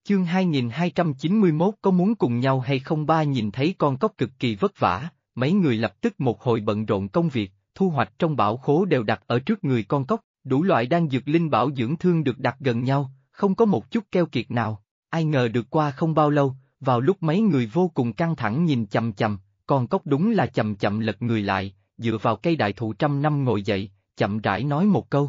Chương 2291 có muốn cùng nhau hay không? Ba nhìn thấy con cóc cực kỳ vất vả, mấy người lập tức một hồi bận rộn công việc, thu hoạch trong bảo khố đều đặt ở trước người con cóc, đủ loại đan dược linh bảo dưỡng thương được đặt gần nhau, không có một chút keo kiệt nào. Ai ngờ được qua không bao lâu, vào lúc mấy người vô cùng căng thẳng nhìn chằm chằm, con cóc đúng là chậm chậm lật người lại, dựa vào cây đại thụ trăm năm ngồi dậy, chậm rãi nói một câu,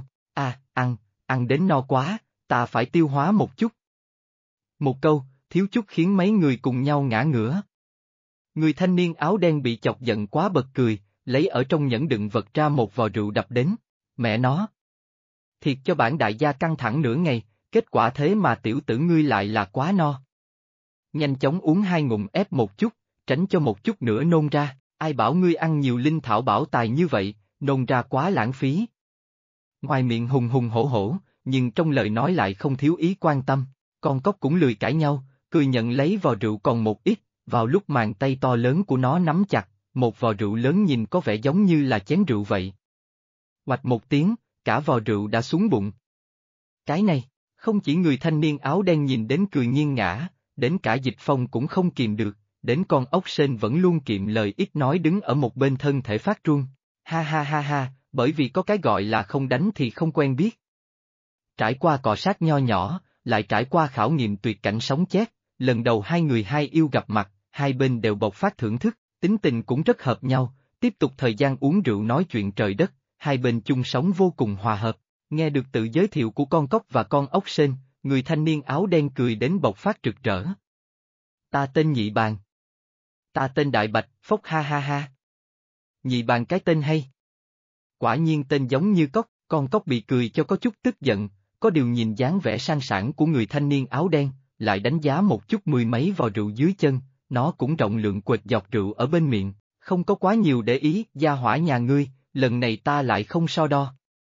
ăn đến no quá, ta phải tiêu hóa một chút. Một câu, thiếu chút khiến mấy người cùng nhau ngã ngửa. Người thanh niên áo đen bị chọc giận quá bật cười, lấy ở trong nhẫn đựng vật ra một vò rượu đập đến. Mẹ nó! Thiệt cho bản đại gia căng thẳng nửa ngày, kết quả thế mà tiểu tử ngươi lại là quá no. Nhanh chóng uống 2 ngụm ép một chút, tránh cho một chút nữa nôn ra, ai bảo ngươi ăn nhiều linh thảo bảo tài như vậy, nôn ra quá lãng phí. Ngoài miệng hùng hùng hổ hổ, nhưng trong lời nói lại không thiếu ý quan tâm, con cóc cũng lười cãi nhau, cười nhận lấy vò rượu còn một ít, vào lúc màn tay to lớn của nó nắm chặt, một vò rượu lớn nhìn có vẻ giống như là chén rượu vậy. Oạch một tiếng, cả vò rượu đã xuống bụng. Cái này, không chỉ người thanh niên áo đen nhìn đến cười nghiêng ngã, đến cả Dịch Phong cũng không kìm được, đến con ốc sên vẫn luôn kiệm lời ít nói đứng ở một bên thân thể phát run. Ha ha ha ha, bởi vì có cái gọi là không đánh thì không quen biết. Trải qua cọ sát nho nhỏ, lại trải qua khảo nghiệm tuyệt cảnh sống chết, lần đầu hai người hai yêu gặp mặt, hai bên đều bộc phát thưởng thức, tính tình cũng rất hợp nhau, tiếp tục thời gian uống rượu nói chuyện trời đất, hai bên chung sống vô cùng hòa hợp. Nghe được tự giới thiệu của con cóc và con ốc sên, người thanh niên áo đen cười đến bộc phát rực rỡ. Ta tên Nhị Bàn. Ta tên Đại Bạch, phốc ha ha ha. Nhị Bàn cái tên hay. Quả nhiên tên giống như cóc, con cóc bị cười cho có chút tức giận, có điều nhìn dáng vẻ sang sảng của người thanh niên áo đen, lại đánh giá một chút mười mấy vò rượu dưới chân, nó cũng rộng lượng quệt giọt rượu ở bên miệng, không có quá nhiều để ý, gia hỏa nhà ngươi, lần này ta lại không so đo.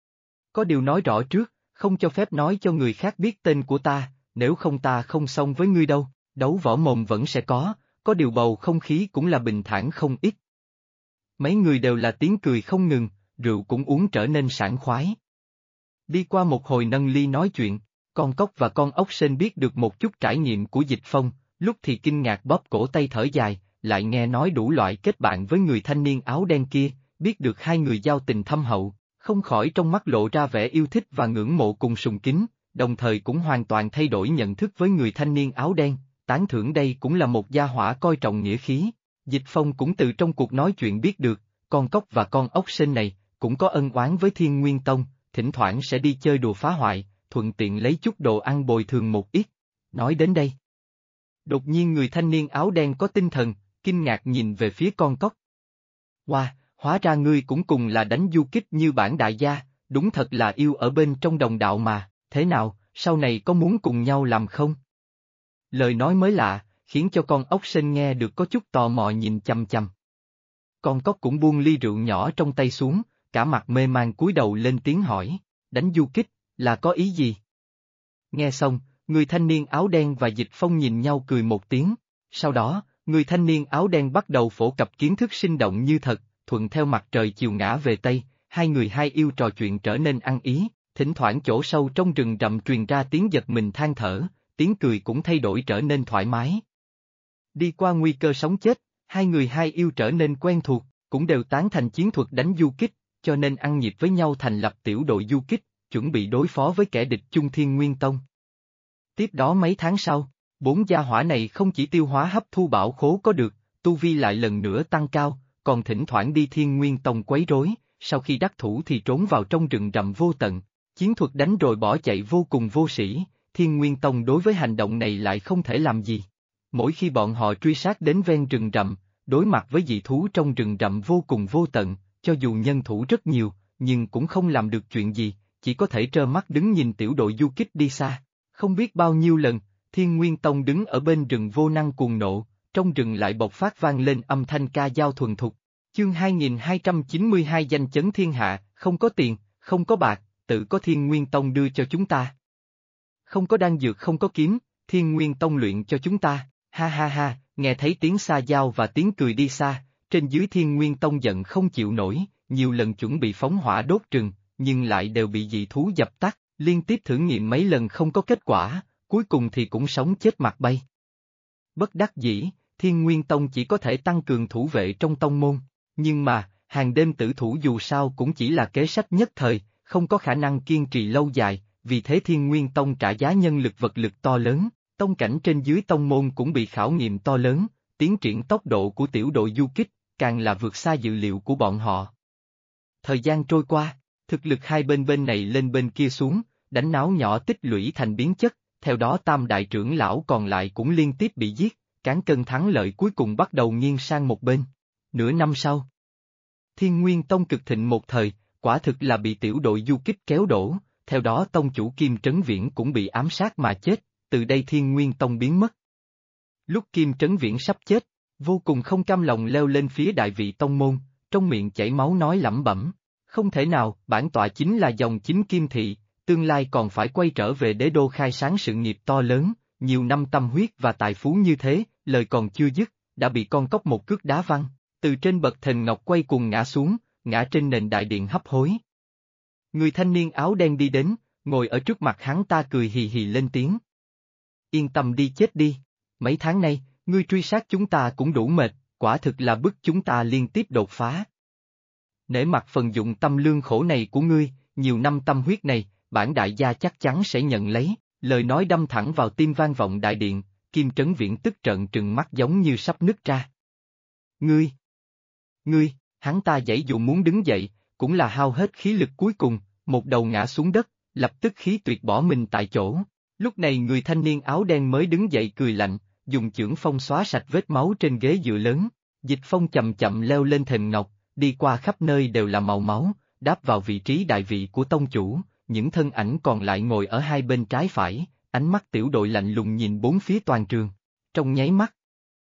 Có điều nói rõ trước, không cho phép nói cho người khác biết tên của ta, nếu không ta không xong với ngươi đâu, đấu võ mồm vẫn sẽ có điều bầu không khí cũng là bình thản không ít. Mấy người đều là tiếng cười không ngừng, rượu cũng uống trở nên sảng khoái. Đi qua một hồi nâng ly nói chuyện, con cóc và con ốc sên biết được một chút trải nghiệm của Dịch Phong, lúc thì kinh ngạc bóp cổ tay thở dài, lại nghe nói đủ loại kết bạn với người thanh niên áo đen kia, biết được hai người giao tình thâm hậu, không khỏi trong mắt lộ ra vẻ yêu thích và ngưỡng mộ cùng sùng kính, đồng thời cũng hoàn toàn thay đổi nhận thức với người thanh niên áo đen, tán thưởng đây cũng là một gia hỏa coi trọng nghĩa khí. Dịch Phong cũng từ trong cuộc nói chuyện biết được, con cóc và con ốc sên này, cũng có ân oán với Thiên Nguyên Tông, thỉnh thoảng sẽ đi chơi đùa phá hoại, thuận tiện lấy chút đồ ăn bồi thường một ít. Nói đến đây, đột nhiên người thanh niên áo đen có tinh thần, kinh ngạc nhìn về phía con cóc. Wow, hóa ra ngươi cũng cùng là đánh du kích như bản đại gia, đúng thật là yêu ở bên trong đồng đạo mà, thế nào, sau này có muốn cùng nhau làm không? Lời nói mới lạ, khiến cho con ốc sên nghe được có chút tò mò nhìn chằm chằm. Con cóc cũng buông ly rượu nhỏ trong tay xuống, cả mặt mê man cúi đầu lên tiếng hỏi, đánh du kích, là có ý gì? Nghe xong, người thanh niên áo đen và Dịch Phong nhìn nhau cười một tiếng, sau đó, người thanh niên áo đen bắt đầu phổ cập kiến thức sinh động như thật, thuận theo mặt trời chiều ngã về Tây, hai người hai yêu trò chuyện trở nên ăn ý, thỉnh thoảng chỗ sâu trong rừng rậm truyền ra tiếng giật mình than thở, tiếng cười cũng thay đổi trở nên thoải mái. Đi qua nguy cơ sống chết, hai người hai yêu trở nên quen thuộc, cũng đều tán thành chiến thuật đánh du kích, cho nên ăn nhịp với nhau thành lập tiểu đội du kích, chuẩn bị đối phó với kẻ địch chung Thiên Nguyên Tông. Tiếp đó mấy tháng sau, bốn gia hỏa này không chỉ tiêu hóa hấp thu bảo khố có được, tu vi lại lần nữa tăng cao, còn thỉnh thoảng đi Thiên Nguyên Tông quấy rối, sau khi đắc thủ thì trốn vào trong rừng rậm vô tận. Chiến thuật đánh rồi bỏ chạy vô cùng vô sĩ, Thiên Nguyên Tông đối với hành động này lại không thể làm gì. Mỗi khi bọn họ truy sát đến ven rừng rậm, đối mặt với dị thú trong rừng rậm vô cùng vô tận, cho dù nhân thủ rất nhiều, nhưng cũng không làm được chuyện gì, chỉ có thể trơ mắt đứng nhìn tiểu đội du kích đi xa. Không biết bao nhiêu lần, Thiên Nguyên Tông đứng ở bên rừng vô năng cuồng nộ, trong rừng lại bộc phát vang lên âm thanh ca dao thuần thục. Chương 2292 danh chấn thiên hạ, không có tiền, không có bạc, tự có Thiên Nguyên Tông đưa cho chúng ta. Không có đan dược không có kiếm, Thiên Nguyên Tông luyện cho chúng ta, ha ha ha, nghe thấy tiếng xa dao và tiếng cười đi xa, trên dưới Thiên Nguyên Tông giận không chịu nổi, nhiều lần chuẩn bị phóng hỏa đốt rừng, nhưng lại đều bị dị thú dập tắt, liên tiếp thử nghiệm mấy lần không có kết quả, cuối cùng thì cũng sống chết mặt bay. Bất đắc dĩ, Thiên Nguyên Tông chỉ có thể tăng cường thủ vệ trong tông môn, nhưng mà, hàng đêm tử thủ dù sao cũng chỉ là kế sách nhất thời, không có khả năng kiên trì lâu dài, vì thế Thiên Nguyên Tông trả giá nhân lực vật lực to lớn, tông cảnh trên dưới tông môn cũng bị khảo nghiệm to lớn, tiến triển tốc độ của tiểu đội du kích, càng là vượt xa dự liệu của bọn họ. Thời gian trôi qua, thực lực hai bên này lên bên kia xuống, đánh náo nhỏ tích lũy thành biến chất, theo đó tam đại trưởng lão còn lại cũng liên tiếp bị giết, cán cân thắng lợi cuối cùng bắt đầu nghiêng sang một bên. Nửa năm sau, Thiên Nguyên Tông cực thịnh một thời, quả thực là bị tiểu đội du kích kéo đổ, theo đó tông chủ Kim Trấn Viễn cũng bị ám sát mà chết, từ đây Thiên Nguyên Tông biến mất. Lúc Kim Trấn Viễn sắp chết, vô cùng không cam lòng leo lên phía đại vị tông môn, trong miệng chảy máu nói lẩm bẩm, không thể nào, bản tọa chính là dòng chính Kim Thị, tương lai còn phải quay trở về đế đô khai sáng sự nghiệp to lớn, nhiều năm tâm huyết và tài phú như thế, lời còn chưa dứt, đã bị con cóc một cước đá văng, từ trên bậc thềm ngọc quay cuồng ngã xuống, ngã trên nền đại điện hấp hối. Người thanh niên áo đen đi đến, ngồi ở trước mặt hắn ta cười hì hì lên tiếng. Yên tâm đi chết đi, mấy tháng nay, ngươi truy sát chúng ta cũng đủ mệt, quả thực là bức chúng ta liên tiếp đột phá. Nể mặt phần dụng tâm lương khổ này của ngươi, nhiều năm tâm huyết này, bản đại gia chắc chắn sẽ nhận lấy, lời nói đâm thẳng vào tim vang vọng đại điện, Kim Trấn Viễn tức trợn trừng mắt giống như sắp nứt ra. Ngươi, hắn ta giãy dụ muốn đứng dậy, cũng là hao hết khí lực cuối cùng, một đầu ngã xuống đất, lập tức khí tuyệt bỏ mình tại chỗ. Lúc này người thanh niên áo đen mới đứng dậy cười lạnh, dùng chưởng phong xóa sạch vết máu trên ghế dựa lớn, Dịch Phong chậm chậm leo lên thềm ngọc, đi qua khắp nơi đều là màu máu, đáp vào vị trí đại vị của tông chủ, những thân ảnh còn lại ngồi ở hai bên trái phải, ánh mắt tiểu đội lạnh lùng nhìn bốn phía toàn trường. Trong nháy mắt,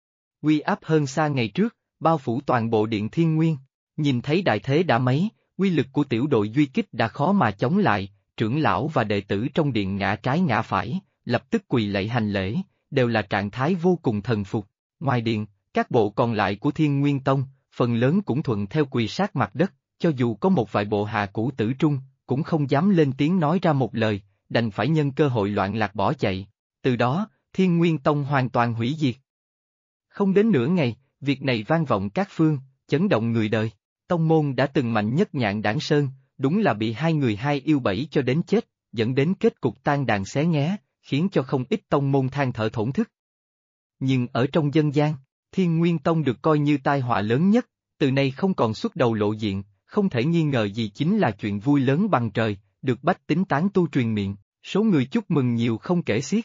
uy áp hơn xa ngày trước, bao phủ toàn bộ điện Thiên Nguyên, nhìn thấy đại thế đã mấy, uy lực của tiểu đội duy kích đã khó mà chống lại, trưởng lão và đệ tử trong điện ngã trái ngã phải, lập tức quỳ lạy hành lễ, đều là trạng thái vô cùng thần phục. Ngoài điện, các bộ còn lại của Thiên Nguyên Tông, phần lớn cũng thuận theo quỳ sát mặt đất, cho dù có một vài bộ hạ cũ tử trung, cũng không dám lên tiếng nói ra một lời, đành phải nhân cơ hội loạn lạc bỏ chạy. Từ đó, Thiên Nguyên Tông hoàn toàn hủy diệt. Không đến nửa ngày, việc này vang vọng các phương, chấn động người đời. Tông môn đã từng mạnh nhất Nhạn Đảng Sơn, đúng là bị hai người hai yêu bẫy cho đến chết, dẫn đến kết cục tan đàn xé nghé, khiến cho không ít tông môn than thở thổn thức. Nhưng ở trong dân gian, Thiên Nguyên Tông được coi như tai họa lớn nhất, từ nay không còn xuất đầu lộ diện, không thể nghi ngờ gì chính là chuyện vui lớn bằng trời, được bách tính tán tu truyền miệng, số người chúc mừng nhiều không kể xiết.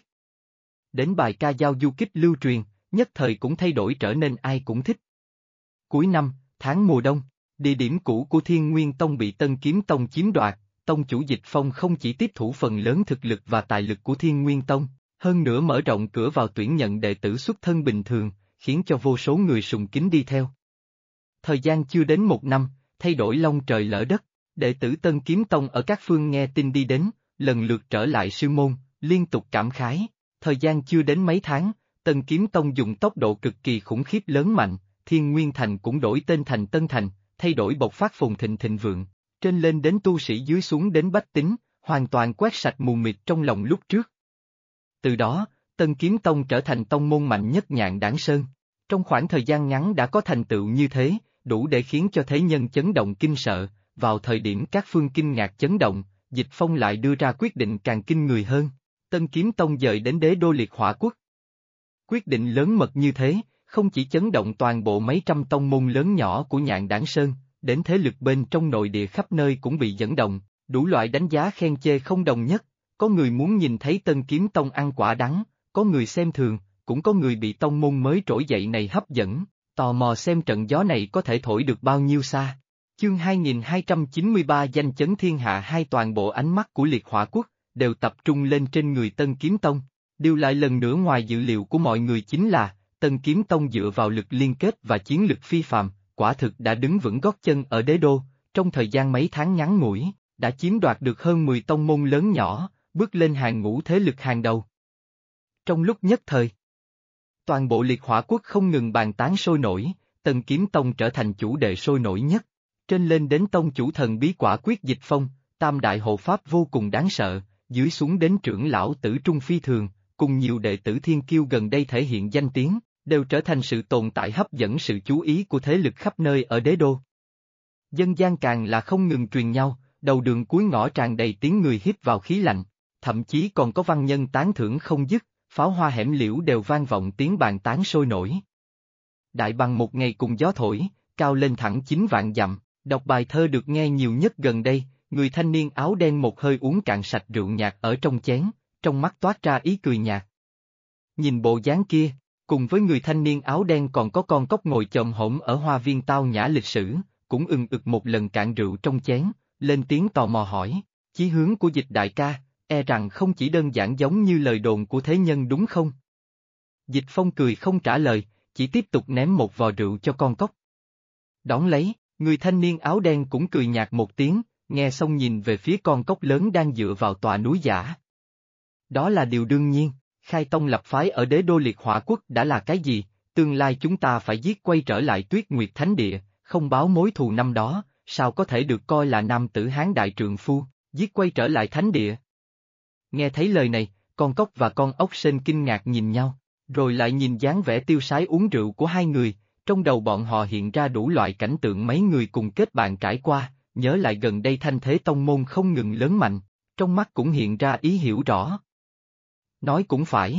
Đến bài ca dao du kích lưu truyền, nhất thời cũng thay đổi trở nên ai cũng thích. Cuối năm, tháng mùa đông, địa điểm cũ của Thiên Nguyên Tông bị Tân Kiếm Tông chiếm đoạt, tông chủ Dịch Phong không chỉ tiếp thủ phần lớn thực lực và tài lực của Thiên Nguyên Tông, hơn nữa mở rộng cửa vào tuyển nhận đệ tử xuất thân bình thường, khiến cho vô số người sùng kính đi theo. Thời gian chưa đến một năm, thay đổi long trời lỡ đất, đệ tử Tân Kiếm Tông ở các phương nghe tin đi đến, lần lượt trở lại sư môn, liên tục cảm khái. Thời gian chưa đến mấy tháng, Tân Kiếm Tông dùng tốc độ cực kỳ khủng khiếp lớn mạnh, Thiên Nguyên Thành cũng đổi tên thành Tân Thành, thay đổi bộc phát phồn thịnh thịnh vượng, trên lên đến tu sĩ dưới xuống đến bách tính, hoàn toàn quét sạch mù mịt trong lòng lúc trước. Từ đó, Tân Kiếm Tông trở thành tông môn mạnh nhất Nhạn Đảng Sơn. Trong khoảng thời gian ngắn đã có thành tựu như thế, đủ để khiến cho thế nhân chấn động kinh sợ, vào thời điểm các phương kinh ngạc chấn động, Dịch Phong lại đưa ra quyết định càng kinh người hơn. Tân Kiếm Tông dời đến đế đô Liệt Hỏa Quốc. Quyết định lớn mật như thế, không chỉ chấn động toàn bộ mấy trăm tông môn lớn nhỏ của Nhạn Đảng Sơn, đến thế lực bên trong nội địa khắp nơi cũng bị dẫn động, đủ loại đánh giá khen chê không đồng nhất, có người muốn nhìn thấy Tân Kiếm Tông ăn quả đắng, có người xem thường, cũng có người bị tông môn mới trỗi dậy này hấp dẫn, tò mò xem trận gió này có thể thổi được bao nhiêu xa. Chương 2293 danh chấn thiên hạ hai toàn bộ ánh mắt của Liệt Hỏa Quốc, đều tập trung lên trên người Tân Kiếm Tông. Điều lại lần nữa ngoài dự liệu của mọi người chính là, Tân Kiếm Tông dựa vào lực liên kết và chiến lực phi phàm, quả thực đã đứng vững gót chân ở đế đô, trong thời gian mấy tháng ngắn ngủi, đã chiếm đoạt được hơn 10 tông môn lớn nhỏ, bước lên hàng ngũ thế lực hàng đầu. Trong lúc nhất thời, toàn bộ Liệt Hỏa Quốc không ngừng bàn tán sôi nổi, Tân Kiếm Tông trở thành chủ đề sôi nổi nhất, trên lên đến tông chủ thần bí quả quyết Dịch Phong, tam đại hộ pháp vô cùng đáng sợ, dưới xuống đến trưởng lão tử trung phi thường, cùng nhiều đệ tử thiên kiêu gần đây thể hiện danh tiếng, đều trở thành sự tồn tại hấp dẫn sự chú ý của thế lực khắp nơi ở đế đô. Dân gian càng là không ngừng truyền nhau, đầu đường cuối ngõ tràn đầy tiếng người hít vào khí lạnh, thậm chí còn có văn nhân tán thưởng không dứt, pháo hoa hẻm liễu đều vang vọng tiếng bàn tán sôi nổi. Đại bằng một ngày cùng gió thổi, cao lên thẳng 9 vạn dặm, đọc bài thơ được nghe nhiều nhất gần đây, người thanh niên áo đen một hơi uống cạn sạch rượu nhạt ở trong chén, trong mắt toát ra ý cười nhạt. Nhìn bộ dáng kia, cùng với người thanh niên áo đen còn có con cóc ngồi chồm hổm ở hoa viên tao nhã lịch sử, cũng ừng ực một lần cạn rượu trong chén, lên tiếng tò mò hỏi, chí hướng của Dịch đại ca, e rằng không chỉ đơn giản giống như lời đồn của thế nhân đúng không? Dịch Phong cười không trả lời, chỉ tiếp tục ném một vò rượu cho con cóc. Đón lấy, người thanh niên áo đen cũng cười nhạt một tiếng, nghe xong nhìn về phía con cóc lớn đang dựa vào tòa núi giả. Đó là điều đương nhiên, khai tông lập phái ở đế đô liệt hỏa quốc đã là cái gì, tương lai chúng ta phải giết quay trở lại Tuyết Nguyệt Thánh Địa, không báo mối thù năm đó, sao có thể được coi là nam tử hán đại trượng phu, giết quay trở lại Thánh Địa. Nghe thấy lời này, con cóc và con ốc sên kinh ngạc nhìn nhau, rồi lại nhìn dáng vẻ tiêu sái uống rượu của hai người, trong đầu bọn họ hiện ra đủ loại cảnh tượng mấy người cùng kết bạn trải qua, nhớ lại gần đây thanh thế tông môn không ngừng lớn mạnh, trong mắt cũng hiện ra ý hiểu rõ. Nói cũng phải.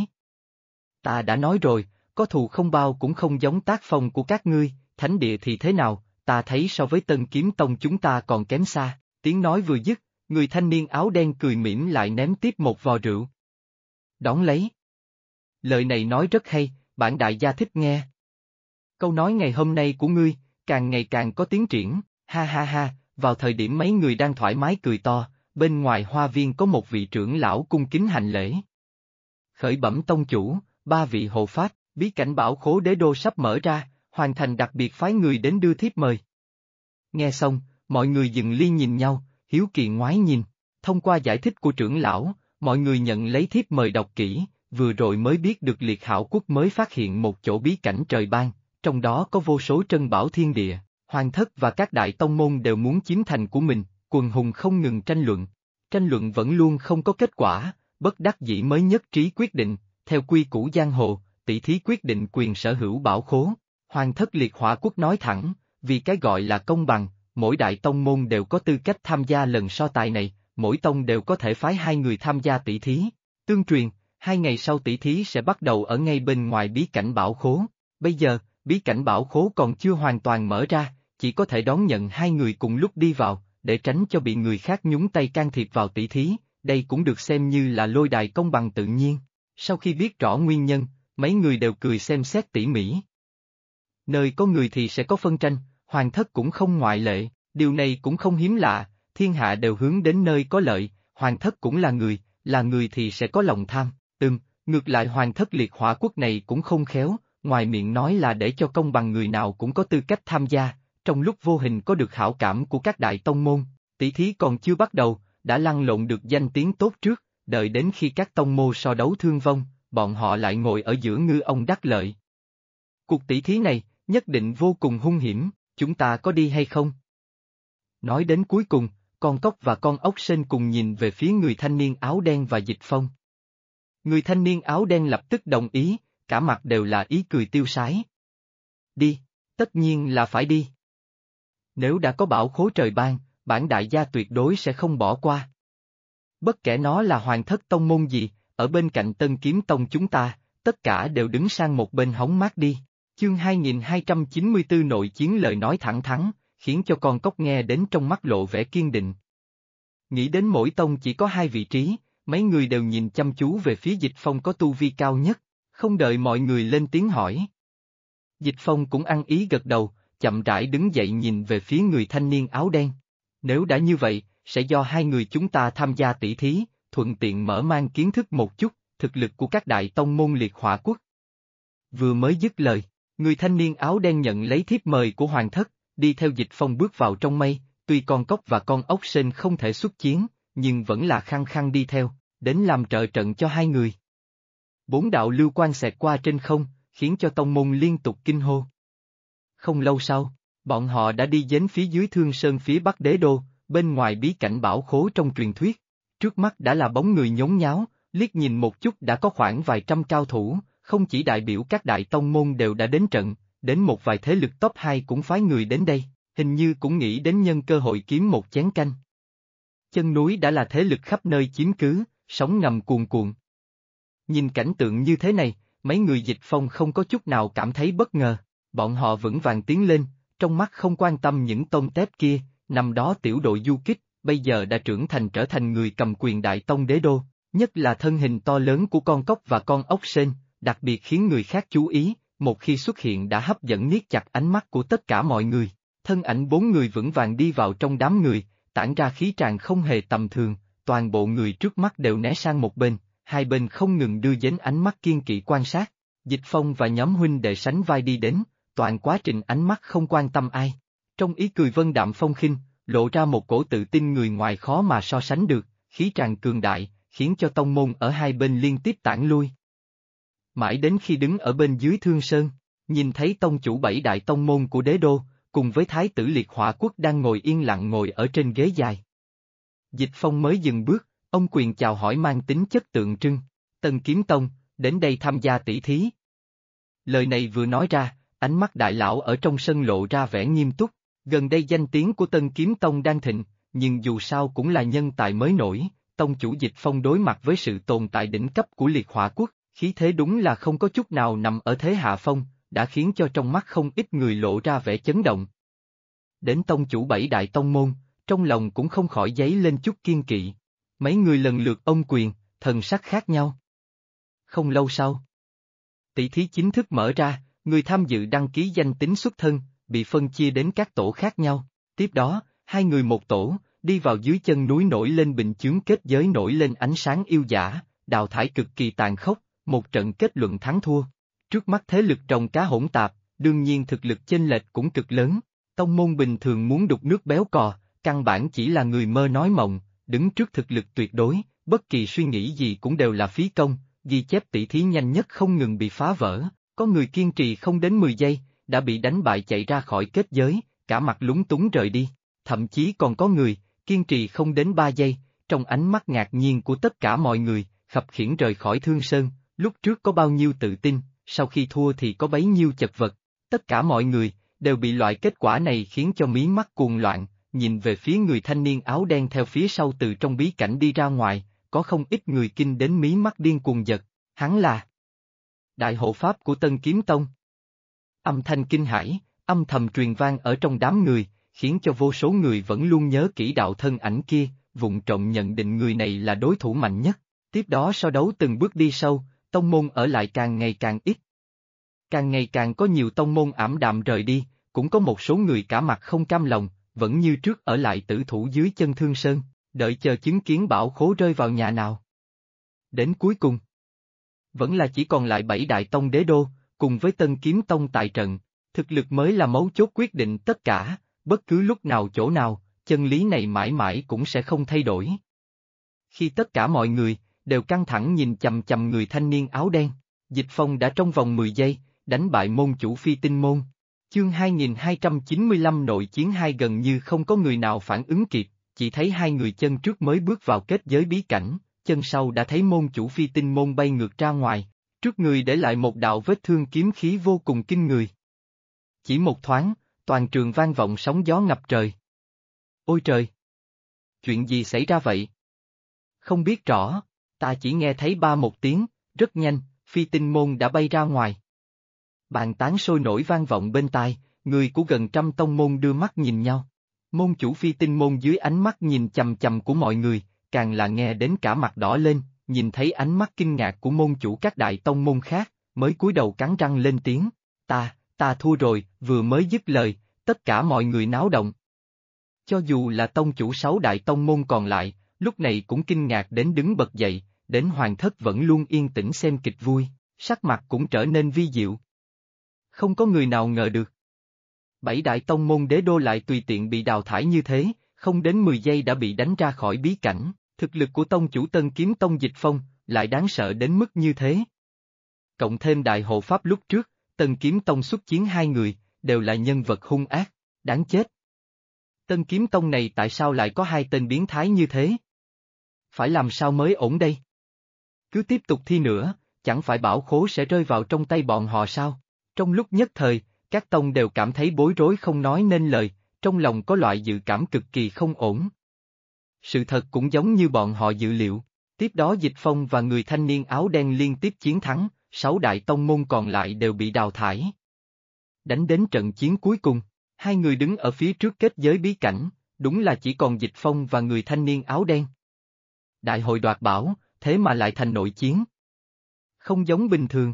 Ta đã nói rồi, có thù không bao cũng không giống tác phong của các ngươi, Thánh Địa thì thế nào, ta thấy so với Tân Kiếm Tông chúng ta còn kém xa, tiếng nói vừa dứt, người thanh niên áo đen cười mỉm lại ném tiếp một vò rượu. Đón lấy. Lời này nói rất hay, bản đại gia thích nghe. Câu nói ngày hôm nay của ngươi, càng ngày càng có tiến triển, ha ha ha, vào thời điểm mấy người đang thoải mái cười to, bên ngoài hoa viên có một vị trưởng lão cung kính hành lễ. Khởi bẩm tông chủ, 3 vị hộ pháp, bí cảnh bảo khố đế đô sắp mở ra, hoàn thành đặc biệt phái người đến đưa thiếp mời. Nghe xong, mọi người dừng ly nhìn nhau, hiếu kỳ ngoái nhìn, thông qua giải thích của trưởng lão, mọi người nhận lấy thiếp mời đọc kỹ, vừa rồi mới biết được Liệt Hảo Quốc mới phát hiện một chỗ bí cảnh trời ban, trong đó có vô số trân bảo thiên địa, hoàng thất và các đại tông môn đều muốn chiếm thành của mình, quần hùng không ngừng tranh luận vẫn luôn không có kết quả, bất đắc dĩ mới nhất trí quyết định, theo quy củ giang hồ, tỷ thí quyết định quyền sở hữu bảo khố, hoàng thất Liệt Hỏa Quốc nói thẳng, vì cái gọi là công bằng, mỗi đại tông môn đều có tư cách tham gia lần so tài này, mỗi tông đều có thể phái 2 người tham gia tỷ thí, tương truyền, 2 ngày sau tỷ thí sẽ bắt đầu ở ngay bên ngoài bí cảnh bảo khố, bây giờ, bí cảnh bảo khố còn chưa hoàn toàn mở ra, chỉ có thể đón nhận 2 người cùng lúc đi vào, để tránh cho bị người khác nhúng tay can thiệp vào tỷ thí, đây cũng được xem như là lôi đài công bằng tự nhiên. Sau khi biết rõ nguyên nhân, mấy người đều cười xem xét tỉ mỉ. Nơi có người thì sẽ có phân tranh, hoàng thất cũng không ngoại lệ, điều này cũng không hiếm lạ, thiên hạ đều hướng đến nơi có lợi, hoàng thất cũng là người thì sẽ có lòng tham, ngược lại hoàng thất Liệt Hỏa Quốc này cũng không khéo, ngoài miệng nói là để cho công bằng người nào cũng có tư cách tham gia, trong lúc vô hình có được hảo cảm của các đại tông môn, tỷ thí còn chưa bắt đầu, đã lăn lộn được danh tiếng tốt trước, đợi đến khi các tông môn so đấu thương vong, bọn họ lại ngồi ở giữa ngư ông đắc lợi. Cuộc tỷ thí này, nhất định vô cùng hung hiểm, chúng ta có đi hay không? Nói đến cuối cùng, con cóc và con ốc sên cùng nhìn về phía người thanh niên áo đen và Dịch Phong. Người thanh niên áo đen lập tức đồng ý, cả mặt đều là ý cười tiêu sái. Đi, tất nhiên là phải đi. Nếu đã có bảo khố trời ban, bản đại gia tuyệt đối sẽ không bỏ qua. Bất kể nó là hoàng thất tông môn gì, ở bên cạnh Tân Kiếm Tông chúng ta, tất cả đều đứng sang một bên hóng mát đi. Chương 2294 nội chiến lời nói thẳng thắn, khiến cho con cóc nghe đến trong mắt lộ vẻ kiên định. Nghĩ đến mỗi tông chỉ có 2 vị trí, mấy người đều nhìn chăm chú về phía Dịch Phong có tu vi cao nhất, không đợi mọi người lên tiếng hỏi. Dịch Phong cũng ăn ý gật đầu, chậm rãi đứng dậy nhìn về phía người thanh niên áo đen. Nếu đã như vậy, sẽ do 2 người chúng ta tham gia tỷ thí, thuận tiện mở mang kiến thức một chút, thực lực của các đại tông môn Liệt Hỏa Quốc. Vừa mới dứt lời, người thanh niên áo đen nhận lấy thiếp mời của hoàng thất, đi theo Dịch Phong bước vào trong mây, tuy con cóc và con ốc sên không thể xuất chiến, nhưng vẫn là khăng khăng đi theo, đến làm trợ trận cho 2 người. 4 đạo lưu quang xẹt qua trên không, khiến cho tông môn liên tục kinh hô. Không lâu sau, bọn họ đã đi đến phía dưới Thương Sơn phía bắc đế đô, bên ngoài bí cảnh bảo khố trong truyền thuyết. Trước mắt đã là bóng người nhốn nháo, liếc nhìn một chút đã có khoảng vài trăm cao thủ, không chỉ đại biểu các đại tông môn đều đã đến trận, đến một vài thế lực top 2 cũng phái người đến đây, hình như cũng nghĩ đến nhân cơ hội kiếm một chén canh. Chân núi đã là thế lực khắp nơi chiếm cứ, sóng ngầm cuồn cuộn. Nhìn cảnh tượng như thế này, mấy người Dịch Phong không có chút nào cảm thấy bất ngờ, bọn họ vững vàng tiến lên, trong mắt không quan tâm những tôm tép kia, năm đó tiểu đội du kích, bây giờ đã trưởng thành trở thành người cầm quyền đại tông đế đô, nhất là thân hình to lớn của con cóc và con ốc sên, đặc biệt khiến người khác chú ý, một khi xuất hiện đã hấp dẫn niết chặt ánh mắt của tất cả mọi người. Thân ảnh 4 người vững vàng đi vào trong đám người, tản ra khí tràn không hề tầm thường, toàn bộ người trước mắt đều né sang một bên, hai bên không ngừng đưa dến ánh mắt kiên kỵ quan sát. Dịch Phong và nhóm huynh đệ sánh vai đi đến, toàn quá trình ánh mắt không quan tâm ai. Trong ý cười vân đạm phong khinh, lộ ra một cổ tự tin người ngoài khó mà so sánh được, khí tràn cường đại, khiến cho tông môn ở hai bên liên tiếp tản lui. Mãi đến khi đứng ở bên dưới Thương Sơn, nhìn thấy tông chủ 7 đại tông môn của đế đô, cùng với thái tử Liệt Hỏa Quốc đang ngồi yên lặng ngồi ở trên ghế dài. Dịch Phong mới dừng bước, ông quyền chào hỏi mang tính chất tượng trưng, Tân Kiếm Tông, đến đây tham gia tỷ thí. Lời này vừa nói ra, ánh mắt đại lão ở trong sân lộ ra vẻ nghiêm túc, gần đây danh tiếng của Tân Kiếm Tông đang thịnh, nhưng dù sao cũng là nhân tài mới nổi, tông chủ Dịch Phong đối mặt với sự tồn tại đỉnh cấp của Liệt Hỏa Quốc, khí thế đúng là không có chút nào nằm ở thế hạ phong, đã khiến cho trong mắt không ít người lộ ra vẻ chấn động. Đến tông chủ 7 đại tông môn, trong lòng cũng không khỏi dấy lên chút kiên kỵ. Mấy người lần lượt ôm quyền, thần sắc khác nhau. Không lâu sau, tỷ thí chính thức mở ra, người tham dự đăng ký danh tính xuất thân, bị phân chia đến các tổ khác nhau. Tiếp đó, hai người một tổ, đi vào dưới chân núi nổi lên bình chướng kết giới nổi lên ánh sáng yêu dã, đào thải cực kỳ tàn khốc, một trận kết luận thắng thua. Trước mắt thế lực rồng cá hỗn tạp, đương nhiên thực lực chênh lệch cũng cực lớn. Tông môn bình thường muốn đục nước béo cò, căn bản chỉ là người mơ nói mộng, đứng trước thực lực tuyệt đối, bất kỳ suy nghĩ gì cũng đều là phí công, ghi chép tỷ thí nhanh nhất không ngừng bị phá vỡ, có người kiên trì không đến 10 giây, đã bị đánh bại chạy ra khỏi kết giới, cả mặt lúng túng rời đi, thậm chí còn có người, kiên trì không đến 3 giây, trong ánh mắt ngạc nhiên của tất cả mọi người, khập khiễng rời khỏi Thương Sơn, lúc trước có bao nhiêu tự tin, sau khi thua thì có bấy nhiêu chật vật, tất cả mọi người, đều bị loại kết quả này khiến cho mí mắt cuồng loạn, nhìn về phía người thanh niên áo đen theo phía sau từ trong bí cảnh đi ra ngoài, có không ít người kinh đến mí mắt điên cuồng giật, hắn là đại hộ pháp của Tân Kiếm Tông. Âm thanh kinh hãi, âm thầm truyền vang ở trong đám người, khiến cho vô số người vẫn luôn nhớ kỹ đạo thân ảnh kia, vụng trộm nhận định người này là đối thủ mạnh nhất. Tiếp đó sau đấu từng bước đi sâu, tông môn ở lại càng ngày càng ít. Càng ngày càng có nhiều tông môn ảm đạm rời đi, cũng có một số người cả mặt không cam lòng, vẫn như trước ở lại tử thủ dưới chân Thương Sơn, đợi chờ chứng kiến bảo khố rơi vào nhà nào. Đến cuối cùng, vẫn là chỉ còn lại 7 đại tông đế đô, cùng với Tân Kiếm Tông tại trận, thực lực mới là mấu chốt quyết định tất cả, bất cứ lúc nào chỗ nào, chân lý này mãi mãi cũng sẽ không thay đổi. Khi tất cả mọi người, đều căng thẳng nhìn chằm chằm người thanh niên áo đen, Dịch Phong đã trong vòng 10 giây, đánh bại môn chủ Phi Tinh Môn. Chương 2295 nội chiến 2 gần như không có người nào phản ứng kịp, chỉ thấy hai người chân trước mới bước vào kết giới bí cảnh, chân sau đã thấy môn chủ Phi Tinh Môn bay ngược ra ngoài, trước người để lại một đạo vết thương kiếm khí vô cùng kinh người. Chỉ một thoáng, toàn trường vang vọng sóng gió ngập trời. Ôi trời! Chuyện gì xảy ra vậy? Không biết rõ, ta chỉ nghe thấy ba một tiếng, rất nhanh, Phi Tinh Môn đã bay ra ngoài. Bàn tán sôi nổi vang vọng bên tai, người của gần trăm tông môn đưa mắt nhìn nhau. Môn chủ Phi Tinh Môn dưới ánh mắt nhìn chằm chằm của mọi người, càng là nghe đến cả mặt đỏ lên, nhìn thấy ánh mắt kinh ngạc của môn chủ các đại tông môn khác, mới cúi đầu cắn răng lên tiếng, ta thua rồi, vừa mới dứt lời, tất cả mọi người náo động. Cho dù là tông chủ 6 đại tông môn còn lại, lúc này cũng kinh ngạc đến đứng bật dậy, đến hoàng thất vẫn luôn yên tĩnh xem kịch vui, sắc mặt cũng trở nên vi diệu. Không có người nào ngờ được. 7 đại tông môn đế đô lại tùy tiện bị đào thải như thế, không đến 10 giây đã bị đánh ra khỏi bí cảnh, thực lực của tông chủ Tân Kiếm Tông Dịch Phong, lại đáng sợ đến mức như thế. Cộng thêm đại hộ pháp lúc trước, Tân Kiếm Tông xuất chiến 2 người, đều là nhân vật hung ác, đáng chết. Tân Kiếm Tông này tại sao lại có 2 tên biến thái như thế? Phải làm sao mới ổn đây? Cứ tiếp tục thi nữa, chẳng phải bảo khố sẽ rơi vào trong tay bọn họ sao? Trong lúc nhất thời, các tông đều cảm thấy bối rối không nói nên lời, trong lòng có loại dự cảm cực kỳ không ổn. Sự thật cũng giống như bọn họ dự liệu. Tiếp đó Dịch Phong và người thanh niên áo đen liên tiếp chiến thắng, 6 đại tông môn còn lại đều bị đào thải. Đánh đến trận chiến cuối cùng, hai người đứng ở phía trước kết giới bí cảnh, đúng là chỉ còn Dịch Phong và người thanh niên áo đen. Đại hội đoạt bảo, thế mà lại thành nội chiến. Không giống bình thường.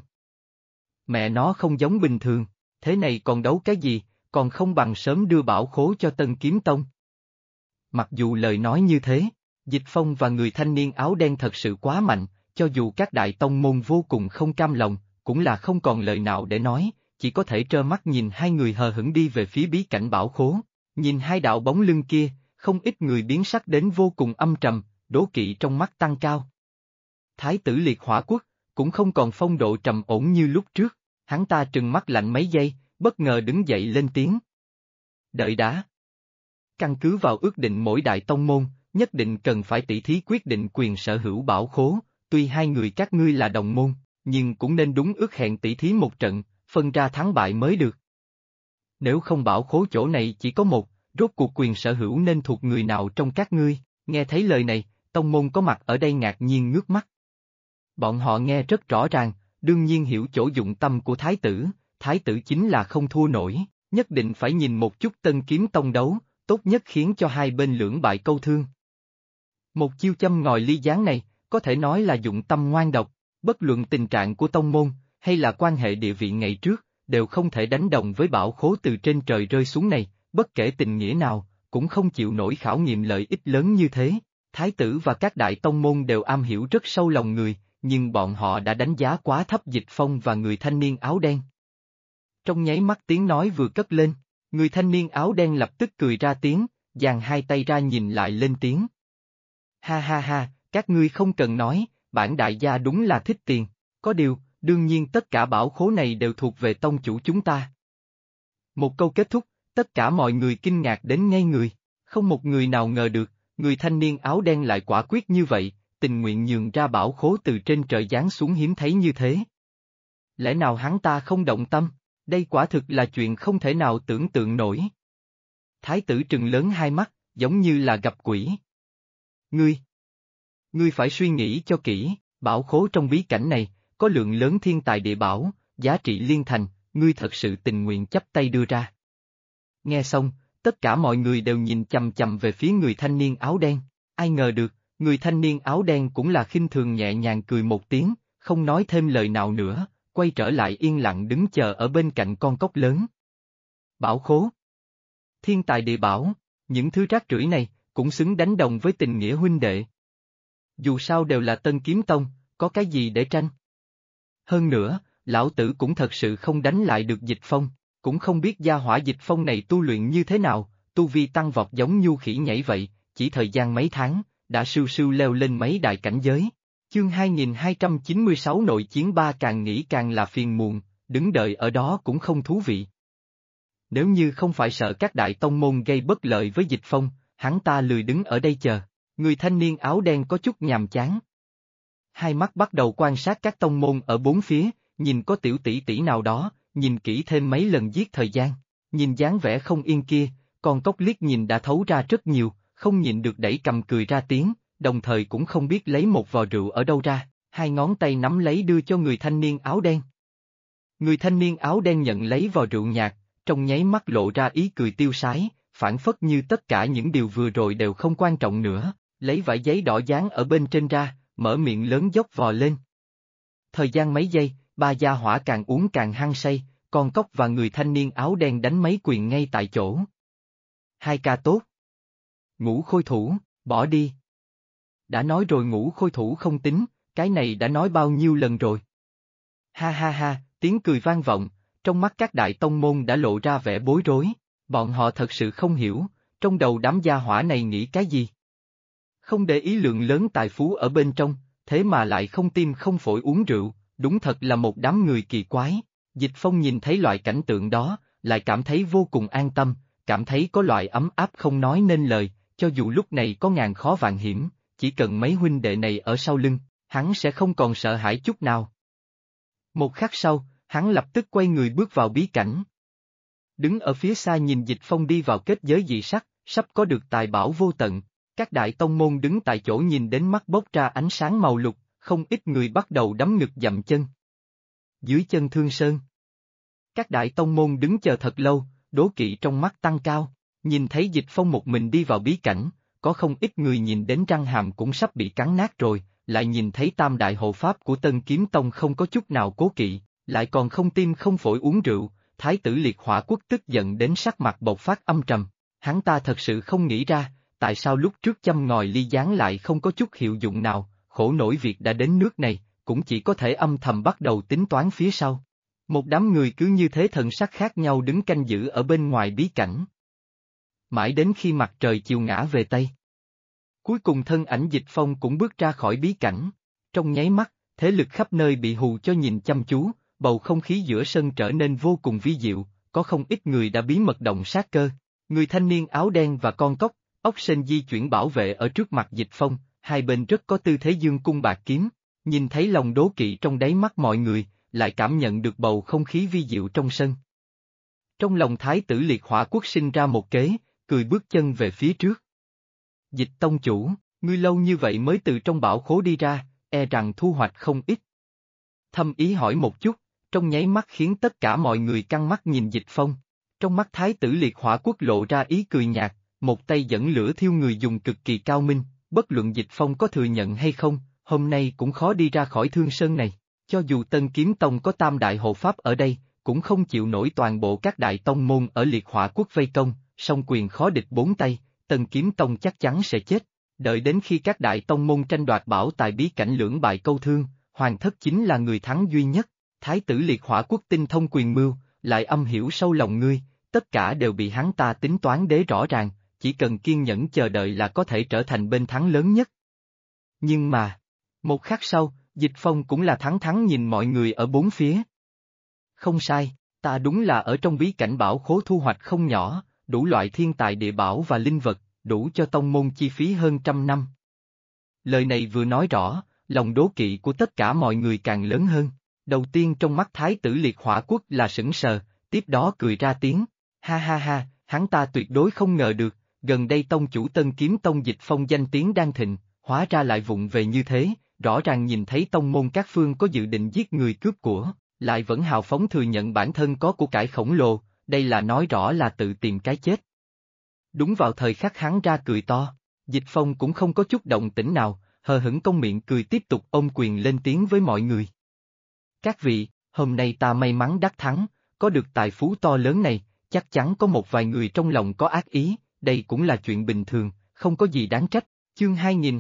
Mẹ nó không giống bình thường, thế này còn đấu cái gì, còn không bằng sớm đưa bảo khố cho Tân Kiếm Tông. Mặc dù lời nói như thế, Dịch Phong và người thanh niên áo đen thật sự quá mạnh, cho dù các đại tông môn vô cùng không cam lòng, cũng là không còn lời nào để nói, chỉ có thể trơ mắt nhìn hai người hờ hững đi về phía bí cảnh bảo khố. Nhìn hai đạo bóng lưng kia, không ít người biến sắc đến vô cùng âm trầm, đố kỵ trong mắt tăng cao. Thái tử Liệt Hỏa Quốc, cũng không còn phong độ trầm ổn như lúc trước, hắn ta trừng mắt lạnh mấy giây, bất ngờ đứng dậy lên tiếng. Đợi đã. Căn cứ vào ước định mỗi đại tông môn, nhất định cần phải tỷ thí quyết định quyền sở hữu bảo khố, tuy hai người các ngươi là đồng môn, nhưng cũng nên đúng ước hẹn tỷ thí một trận, phân ra thắng bại mới được. Nếu không bảo khố chỗ này chỉ có một, rốt cuộc quyền sở hữu nên thuộc người nào trong các ngươi, nghe thấy lời này, tông môn có mặt ở đây ngạc nhiên ngước mắt. Bọn họ nghe rất rõ ràng, đương nhiên hiểu chỗ dụng tâm của thái tử chính là không thua nổi, nhất định phải nhìn một chút Tân Kiếm Tông đấu, tốt nhất khiến cho hai bên lưỡng bại câu thương. Một chiêu châm ngòi ly gián này, có thể nói là dụng tâm ngoan độc, bất luận tình trạng của tông môn, hay là quan hệ địa vị ngày trước, đều không thể đánh đồng với bảo khố từ trên trời rơi xuống này, bất kể tình nghĩa nào, cũng không chịu nổi khảo nghiệm lợi ích lớn như thế. Thái tử và các đại tông môn đều am hiểu rất sâu lòng người, nhưng bọn họ đã đánh giá quá thấp Dịch Phong và người thanh niên áo đen. Trong nháy mắt tiếng nói vừa cất lên, người thanh niên áo đen lập tức cười ra tiếng, giang hai tay ra nhìn lại lên tiếng. Ha ha ha, các ngươi không cần nói, bản đại gia đúng là thích tiền, có điều, đương nhiên tất cả bảo khố này đều thuộc về tông chủ chúng ta. Một câu kết thúc, tất cả mọi người kinh ngạc đến ngây người, không một người nào ngờ được, người thanh niên áo đen lại quả quyết như vậy, tình nguyện nhường ra bảo khố từ trên trời giáng xuống hiếm thấy như thế. Lẽ nào hắn ta không động tâm, đây quả thực là chuyện không thể nào tưởng tượng nổi. Thái tử trừng lớn hai mắt, giống như là gặp quỷ. Ngươi phải suy nghĩ cho kỹ, bảo khố trong bí cảnh này, có lượng lớn thiên tài địa bảo, giá trị liên thành, ngươi thật sự tình nguyện chắp tay đưa ra. Nghe xong, tất cả mọi người đều nhìn chằm chằm về phía người thanh niên áo đen, ai ngờ được, người thanh niên áo đen cũng là khinh thường nhẹ nhàng cười một tiếng, không nói thêm lời nào nữa, quay trở lại yên lặng đứng chờ ở bên cạnh con cốc lớn. Bảo khố, thiên tài địa bảo, những thứ rác rưởi này, cũng xứng đánh đồng với tình nghĩa huynh đệ. Dù sao đều là Tân Kiếm Tông, có cái gì để tranh. Hơn nữa, lão tử cũng thật sự không đánh lại được Dịch Phong, cũng không biết gia hỏa Dịch Phong này tu luyện như thế nào, tu vi tăng vọt giống nhu khỉ nhảy vậy, chỉ thời gian mấy tháng, đã sưu sưu leo lên mấy đại cảnh giới. Chương 2296 nội chiến ba càng nghĩ càng là phiền muộn, đứng đợi ở đó cũng không thú vị. Nếu như không phải sợ các đại tông môn gây bất lợi với Dịch Phong, hắn ta lười đứng ở đây chờ. Người thanh niên áo đen có chút nhàm chán. Hai mắt bắt đầu quan sát các tông môn ở bốn phía, nhìn có tiểu tỷ tỷ nào đó, nhìn kỹ thêm mấy lần giết thời gian, nhìn dáng vẻ không yên kia, còn cốc liếc nhìn đã thấu ra rất nhiều, không nhịn được đẩy cầm cười ra tiếng, đồng thời cũng không biết lấy một vò rượu ở đâu ra, hai ngón tay nắm lấy đưa cho người thanh niên áo đen. Người thanh niên áo đen nhận lấy vò rượu nhạt, trong nháy mắt lộ ra ý cười tiêu sái, phảng phất như tất cả những điều vừa rồi đều không quan trọng nữa, lấy vải giấy đỏ dán ở bên trên ra, mở miệng lớn dốc vò lên. Thời gian mấy giây, ba gia hỏa càng uống càng hăng say, con cóc và người thanh niên áo đen đánh mấy quyền ngay tại chỗ. Hai ca tốt. Ngũ khôi thủ, bỏ đi. Đã nói rồi ngũ khôi thủ không tính, cái này đã nói bao nhiêu lần rồi. Ha ha ha, tiếng cười vang vọng, trong mắt các đại tông môn đã lộ ra vẻ bối rối, bọn họ thật sự không hiểu, trong đầu đám gia hỏa này nghĩ cái gì. Không để ý lượng lớn tài phú ở bên trong, thế mà lại không tim không phổi uống rượu, đúng thật là một đám người kỳ quái. Dịch Phong nhìn thấy loại cảnh tượng đó, lại cảm thấy vô cùng an tâm, cảm thấy có loại ấm áp không nói nên lời, cho dù lúc này có ngàn khó vạn hiểm, chỉ cần mấy huynh đệ này ở sau lưng, hắn sẽ không còn sợ hãi chút nào. Một khắc sau, hắn lập tức quay người bước vào bí cảnh. Đứng ở phía xa nhìn Dịch Phong đi vào kết giới dị sắc, sắp có được tài bảo vô tận. Các đại tông môn đứng tại chỗ nhìn đến mắt bốc ra ánh sáng màu lục, không ít người bắt đầu đấm ngực dậm chân. Dưới chân Thương Sơn, các đại tông môn đứng chờ thật lâu, đố kỵ trong mắt tăng cao, nhìn thấy Dịch Phong một mình đi vào bí cảnh, có không ít người nhìn đến răng hàm cũng sắp bị cắn nát rồi, lại nhìn thấy tam đại hộ pháp của Tân Kiếm Tông không có chút nào cố kỵ, lại còn không tim không phổi uống rượu, Thái tử Liệt Hỏa Quốc tức giận đến sắc mặt bộc phát âm trầm, hắn ta thật sự không nghĩ ra, tại sao lúc trước châm ngòi ly gián lại không có chút hiệu dụng nào, khổ nổi việc đã đến nước này, cũng chỉ có thể âm thầm bắt đầu tính toán phía sau. Một đám người cứ như thế thần sắc khác nhau đứng canh giữ ở bên ngoài bí cảnh. Mãi đến khi mặt trời chiều ngã về Tây. Cuối cùng thân ảnh Dịch Phong cũng bước ra khỏi bí cảnh. Trong nháy mắt, thế lực khắp nơi bị hù cho nhìn chăm chú, bầu không khí giữa sân trở nên vô cùng vi diệu, có không ít người đã bí mật động sát cơ. Người thanh niên áo đen và con cóc, ốc sên di chuyển bảo vệ ở trước mặt Dịch Phong, hai bên rất có tư thế dương cung bạc kiếm, nhìn thấy lòng đố kỵ trong đáy mắt mọi người, lại cảm nhận được bầu không khí vi diệu trong sân. Trong lòng Thái tử Liệt Hỏa Quốc sinh ra một kế, cười bước chân về phía trước. Dịch tông chủ, ngươi lâu như vậy mới từ trong bảo khố đi ra, e rằng thu hoạch không ít. Thâm ý hỏi một chút, trong nháy mắt khiến tất cả mọi người căng mắt nhìn Dịch Phong. Trong mắt Thái tử Liệt Hỏa Quốc lộ ra ý cười nhạt, một tay dẫn lửa thiêu người dùng cực kỳ cao minh, bất luận Dịch Phong có thừa nhận hay không, hôm nay cũng khó đi ra khỏi Thương Sơn này. Cho dù Tân Kiếm Tông có tam đại hộ pháp ở đây, cũng không chịu nổi toàn bộ các đại tông môn ở Liệt Hỏa Quốc vây công, song quyền khó địch bốn tay, Tân Kiếm Tông chắc chắn sẽ chết. Đợi đến khi các đại tông môn tranh đoạt bảo tài bí cảnh lưỡng bại câu thương, Hoàng thất chính là người thắng duy nhất. Thái tử Liệt Hỏa Quốc tinh thông quyền mưu, lại âm hiểu sâu lòng ngươi, tất cả đều bị hắn ta tính toán đế rõ ràng, chỉ cần kiên nhẫn chờ đợi là có thể trở thành bên thắng lớn nhất. Nhưng mà, một khắc sau, Dịch Phong cũng là thẳng thắn nhìn mọi người ở bốn phía. Không sai, ta đúng là ở trong bí cảnh bảo khố thu hoạch không nhỏ, đủ loại thiên tài địa bảo và linh vật, đủ cho tông môn chi phí hơn 100 năm. Lời này vừa nói rõ, lòng đố kỵ của tất cả mọi người càng lớn hơn. Đầu tiên trong mắt Thái tử Liệt Hỏa Quốc là sững sờ, tiếp đó cười ra tiếng, ha ha ha, hắn ta tuyệt đối không ngờ được, gần đây tông chủ Tân Kiếm Tông Dịch Phong danh tiếng đang thịnh, hóa ra lại vụng về như thế, rõ ràng nhìn thấy tông môn các phương có dự định giết người cướp của, lại vẫn hào phóng thừa nhận bản thân có của cải khổng lồ, đây là nói rõ là tự tìm cái chết. Đúng vào thời khắc hắn ra cười to, Dịch Phong cũng không có chút động tĩnh nào, hờ hững cong miệng cười tiếp tục ôm quyền lên tiếng với mọi người. Các vị, hôm nay ta may mắn đắc thắng, có được tài phú to lớn này, chắc chắn có một vài người trong lòng có ác ý, đây cũng là chuyện bình thường, không có gì đáng trách. Chương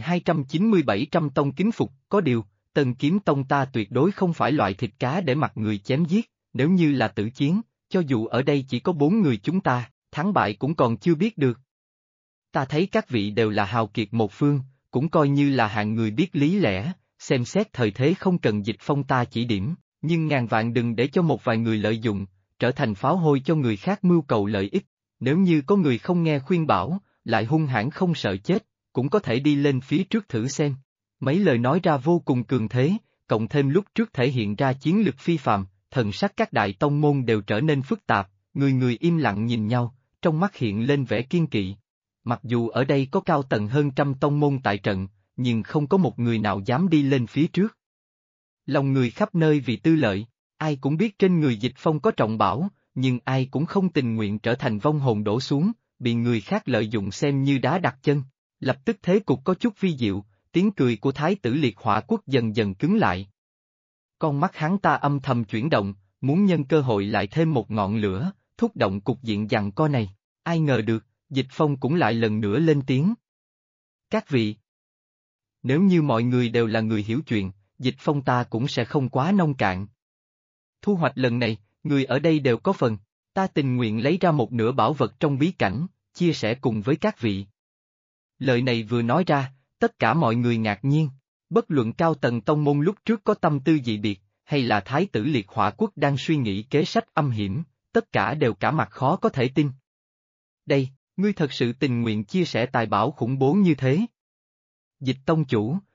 2297 Trăm Tông kính phục, có điều, Tân Kiếm Tông ta tuyệt đối không phải loại thịt cá để mặc người chém giết, nếu như là tử chiến, cho dù ở đây chỉ có 4 người chúng ta, thắng bại cũng còn chưa biết được. Ta thấy các vị đều là hào kiệt một phương, cũng coi như là hạng người biết lý lẽ, xem xét thời thế không cần Dịch Phong ta chỉ điểm, nhưng ngàn vạn đừng để cho một vài người lợi dụng, trở thành pháo hôi cho người khác mưu cầu lợi ích, nếu như có người không nghe khuyên bảo, lại hung hãn không sợ chết, cũng có thể đi lên phía trước thử xem. Mấy lời nói ra vô cùng cường thế, cộng thêm lúc trước thể hiện ra chiến lực phi phàm, thần sắc các đại tông môn đều trở nên phức tạp, người người im lặng nhìn nhau, trong mắt hiện lên vẻ kiên kỵ. Mặc dù ở đây có cao tầng hơn 100 tông môn tại trận, nhưng không có một người nào dám đi lên phía trước. Lòng người khắp nơi vì tư lợi, ai cũng biết trên người Dịch Phong có trọng bảo, nhưng ai cũng không tình nguyện trở thành vong hồn đổ xuống, bị người khác lợi dụng xem như đá đặt chân. Lập tức thế cục có chút vi diệu, tiếng cười của Thái tử Liệt Hỏa Quốc dần dần cứng lại. Con mắt hắn ta âm thầm chuyển động, muốn nhân cơ hội lại thêm một ngọn lửa, thúc động cục diện giằng co này. Ai ngờ được, Dịch Phong cũng lại lần nữa lên tiếng. Các vị, nếu như mọi người đều là người hiểu chuyện, Dịch Phong ta cũng sẽ không quá nông cạn. Thu hoạch lần này, người ở đây đều có phần, ta tình nguyện lấy ra một nửa bảo vật trong bí cảnh, chia sẻ cùng với các vị. Lời này vừa nói ra, tất cả mọi người ngạc nhiên, bất luận cao tầng tông môn lúc trước có tâm tư dị biệt, hay là Thái tử Liệt Hỏa Quốc đang suy nghĩ kế sách âm hiểm, tất cả đều cả mặt khó có thể tin. Đây, ngươi thật sự tình nguyện chia sẻ tài bảo khủng bố như thế. Dịch tông chủ,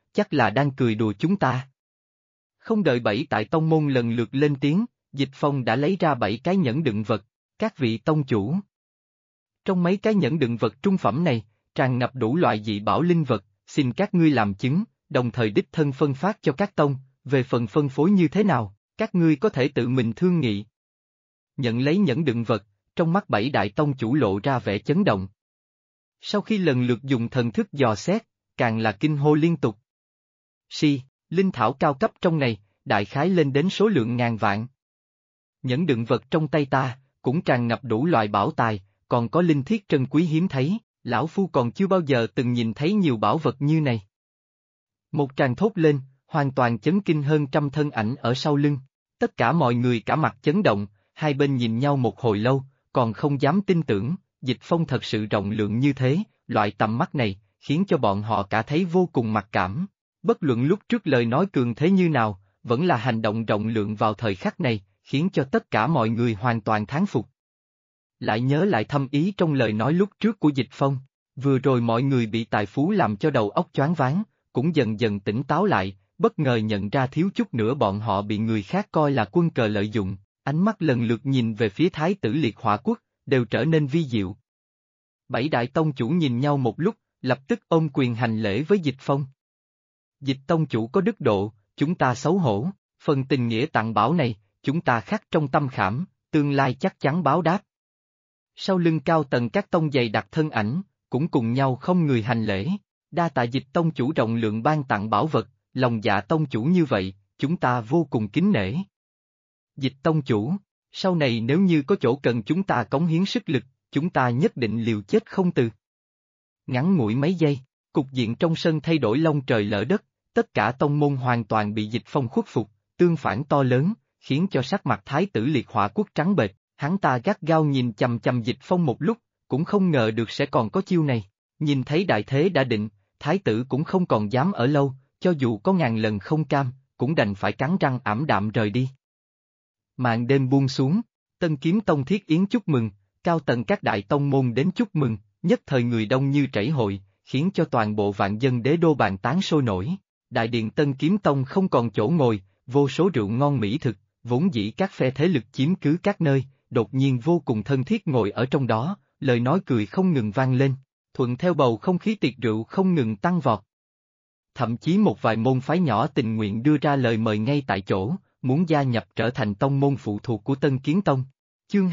chắc là đang cười đùa chúng ta. Không đợi bảy tại tông môn lần lượt lên tiếng, Dịch Phong đã lấy ra 7 cái nhẫn đựng vật, các vị tông chủ. Trong mấy cái nhẫn đựng vật trung phẩm này, tràn ngập đủ loại dị bảo linh vật, xin các ngươi làm chứng, đồng thời đích thân phân phát cho các tông, về phần phân phối như thế nào, các ngươi có thể tự mình thương nghị. Nhận lấy nhẫn đựng vật, trong mắt 7 đại tông chủ lộ ra vẻ chấn động. Sau khi lần lượt dùng thần thức dò xét, càng là kinh hô liên tục. Linh thảo cao cấp trong này, đại khái lên đến số lượng ngàn vạn. Nhẫn đựng vật trong tay ta, cũng tràn ngập đủ loại bảo tài, còn có linh thiết trân quý hiếm thấy, lão phu còn chưa bao giờ từng nhìn thấy nhiều bảo vật như này. Một tràng thốt lên, hoàn toàn chấn kinh hơn trăm thân ảnh ở sau lưng. Tất cả mọi người cả mặt chấn động, hai bên nhìn nhau một hồi lâu, còn không dám tin tưởng, Dịch Phong thật sự rộng lượng như thế, loại tầm mắt này, khiến cho bọn họ cả thấy vô cùng mặc cảm. Bất luận lúc trước lời nói cường thế như nào, vẫn là hành động rộng lượng vào thời khắc này, khiến cho tất cả mọi người hoàn toàn thán phục. Lại nhớ lại thâm ý trong lời nói lúc trước của Dịch Phong, vừa rồi mọi người bị tài phú làm cho đầu óc choáng váng, cũng dần dần tỉnh táo lại, bất ngờ nhận ra thiếu chút nữa bọn họ bị người khác coi là quân cờ lợi dụng, ánh mắt lần lượt nhìn về phía Thái tử Liệt Hỏa Quốc, đều trở nên vi diệu. 7 đại tông chủ nhìn nhau một lúc, lập tức ôm quyền hành lễ với Dịch Phong. Dịch tông chủ có đức độ, chúng ta xấu hổ, phần tình nghĩa tặng bảo này, chúng ta khắc trong tâm khảm, tương lai chắc chắn báo đáp. Sau lưng cao tầng các tông dày đặt thân ảnh, cũng cùng nhau không người hành lễ, đa tạ Dịch tông chủ rộng lượng ban tặng bảo vật, lòng dạ tông chủ như vậy, chúng ta vô cùng kính nể. Dịch tông chủ, sau này nếu như có chỗ cần chúng ta cống hiến sức lực, chúng ta nhất định liều chết không từ. Ngắn ngủi mấy giây, cục diện trong sân thay đổi long trời lỡ đất, tất cả tông môn hoàn toàn bị Dịch Phong khuất phục, tương phản to lớn, khiến cho sắc mặt Thái tử Liệt Hỏa Quốc trắng bệch, hắn ta gắt gao nhìn chằm chằm Dịch Phong một lúc, cũng không ngờ được sẽ còn có chiêu này, nhìn thấy đại thế đã định, Thái tử cũng không còn dám ở lâu, cho dù có ngàn lần không cam, cũng đành phải cắn răng ảm đạm rời đi. Màn đêm buông xuống, Tân Kiếm Tông thiết yến chúc mừng, cao tầng các đại tông môn đến chúc mừng, nhất thời người đông như chảy hội, khiến cho toàn bộ vạn dân đế đô bàn tán sôi nổi. Đại điện Tân Kiếm Tông không còn chỗ ngồi, vô số rượu ngon mỹ thực, vốn dĩ các phe thế lực chiếm cứ các nơi, đột nhiên vô cùng thân thiết ngồi ở trong đó, lời nói cười không ngừng vang lên, thuận theo bầu không khí tiệc rượu không ngừng tăng vọt. Thậm chí một vài môn phái nhỏ tình nguyện đưa ra lời mời ngay tại chỗ, muốn gia nhập trở thành tông môn phụ thuộc của Tân Kiếm Tông. Chương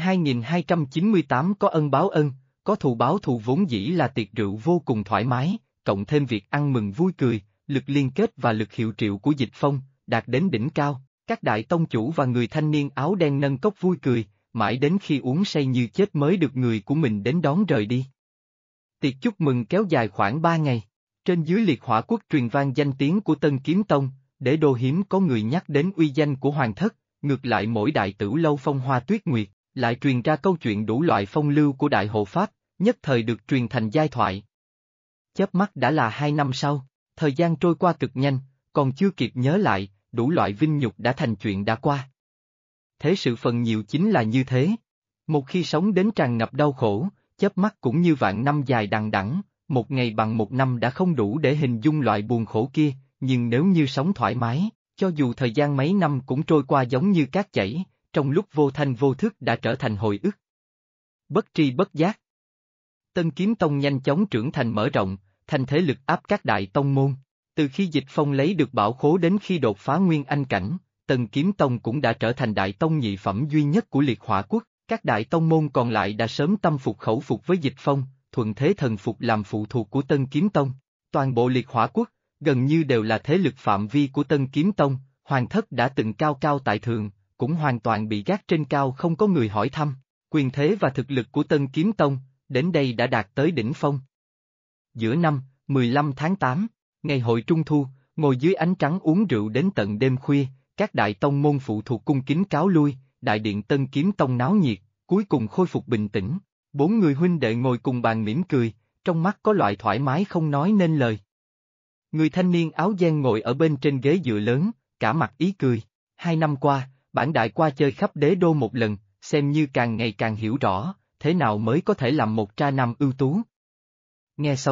2298 có ân báo ân, có thù báo thù vốn dĩ là tiệc rượu vô cùng thoải mái, cộng thêm việc ăn mừng vui cười, lực liên kết và lực hiệu triệu của Dịch Phong, đạt đến đỉnh cao, các đại tông chủ và người thanh niên áo đen nâng cốc vui cười, mãi đến khi uống say như chết mới được người của mình đến đón rời đi. Tiệc chúc mừng kéo dài khoảng 3 ngày, trên dưới Liệt Hỏa Quốc truyền vang danh tiếng của Tân Kiếm Tông, để đô hiếm có người nhắc đến uy danh của Hoàng Thất, ngược lại mỗi đại tử lâu Phong Hoa Tuyết Nguyệt, lại truyền ra câu chuyện đủ loại phong lưu của Đại Hộ Pháp, nhất thời được truyền thành giai thoại. Chớp mắt đã là 2 năm sau, thời gian trôi qua cực nhanh, còn chưa kịp nhớ lại, đủ loại vinh nhục đã thành chuyện đã qua. Thế sự phần nhiều chính là như thế. Một khi sống đến tràn ngập đau khổ, chớp mắt cũng như vạn năm dài đằng đẵng, một ngày bằng một năm đã không đủ để hình dung loại buồn khổ kia, nhưng nếu như sống thoải mái, cho dù thời gian mấy năm cũng trôi qua giống như cát chảy, trong lúc vô thanh vô thức đã trở thành hồi ức. Bất tri bất giác. Tân Kiếm Tông nhanh chóng trưởng thành mở rộng, thành thế lực áp các đại tông môn. Từ khi Dịch Phong lấy được bảo khố đến khi đột phá Nguyên Anh cảnh, Tân Kiếm Tông cũng đã trở thành đại tông nhị phẩm duy nhất của Liệt Hỏa Quốc. Các đại tông môn còn lại đã sớm tâm phục khẩu phục với Dịch Phong, thuận thế thần phục làm phụ thuộc của Tân Kiếm Tông. Toàn bộ Liệt Hỏa Quốc, gần như đều là thế lực phạm vi của Tân Kiếm Tông, Hoàng Thất đã từng cao cao tại thượng, cũng hoàn toàn bị gác trên cao không có người hỏi thăm. Quyền thế và thực lực của Tân Kiếm Tông, đến đây đã đạt tới đỉnh phong. Giữa năm, 15 tháng 8, ngày hội Trung Thu, ngồi dưới ánh trắng uống rượu đến tận đêm khuya, các đại tông môn phụ thuộc cung kính cáo lui, đại điện Tân Kiếm Tông náo nhiệt, cuối cùng khôi phục bình tĩnh. 4 người huynh đệ ngồi cùng bàn mỉm cười, trong mắt có loại thoải mái không nói nên lời. Người thanh niên áo đen ngồi ở bên trên ghế dựa lớn, cả mặt ý cười. 2 năm qua, bản đại qua chơi khắp đế đô một lần, xem như càng ngày càng hiểu rõ, thế nào mới có thể làm một tra nam ưu tú. Nghe xong,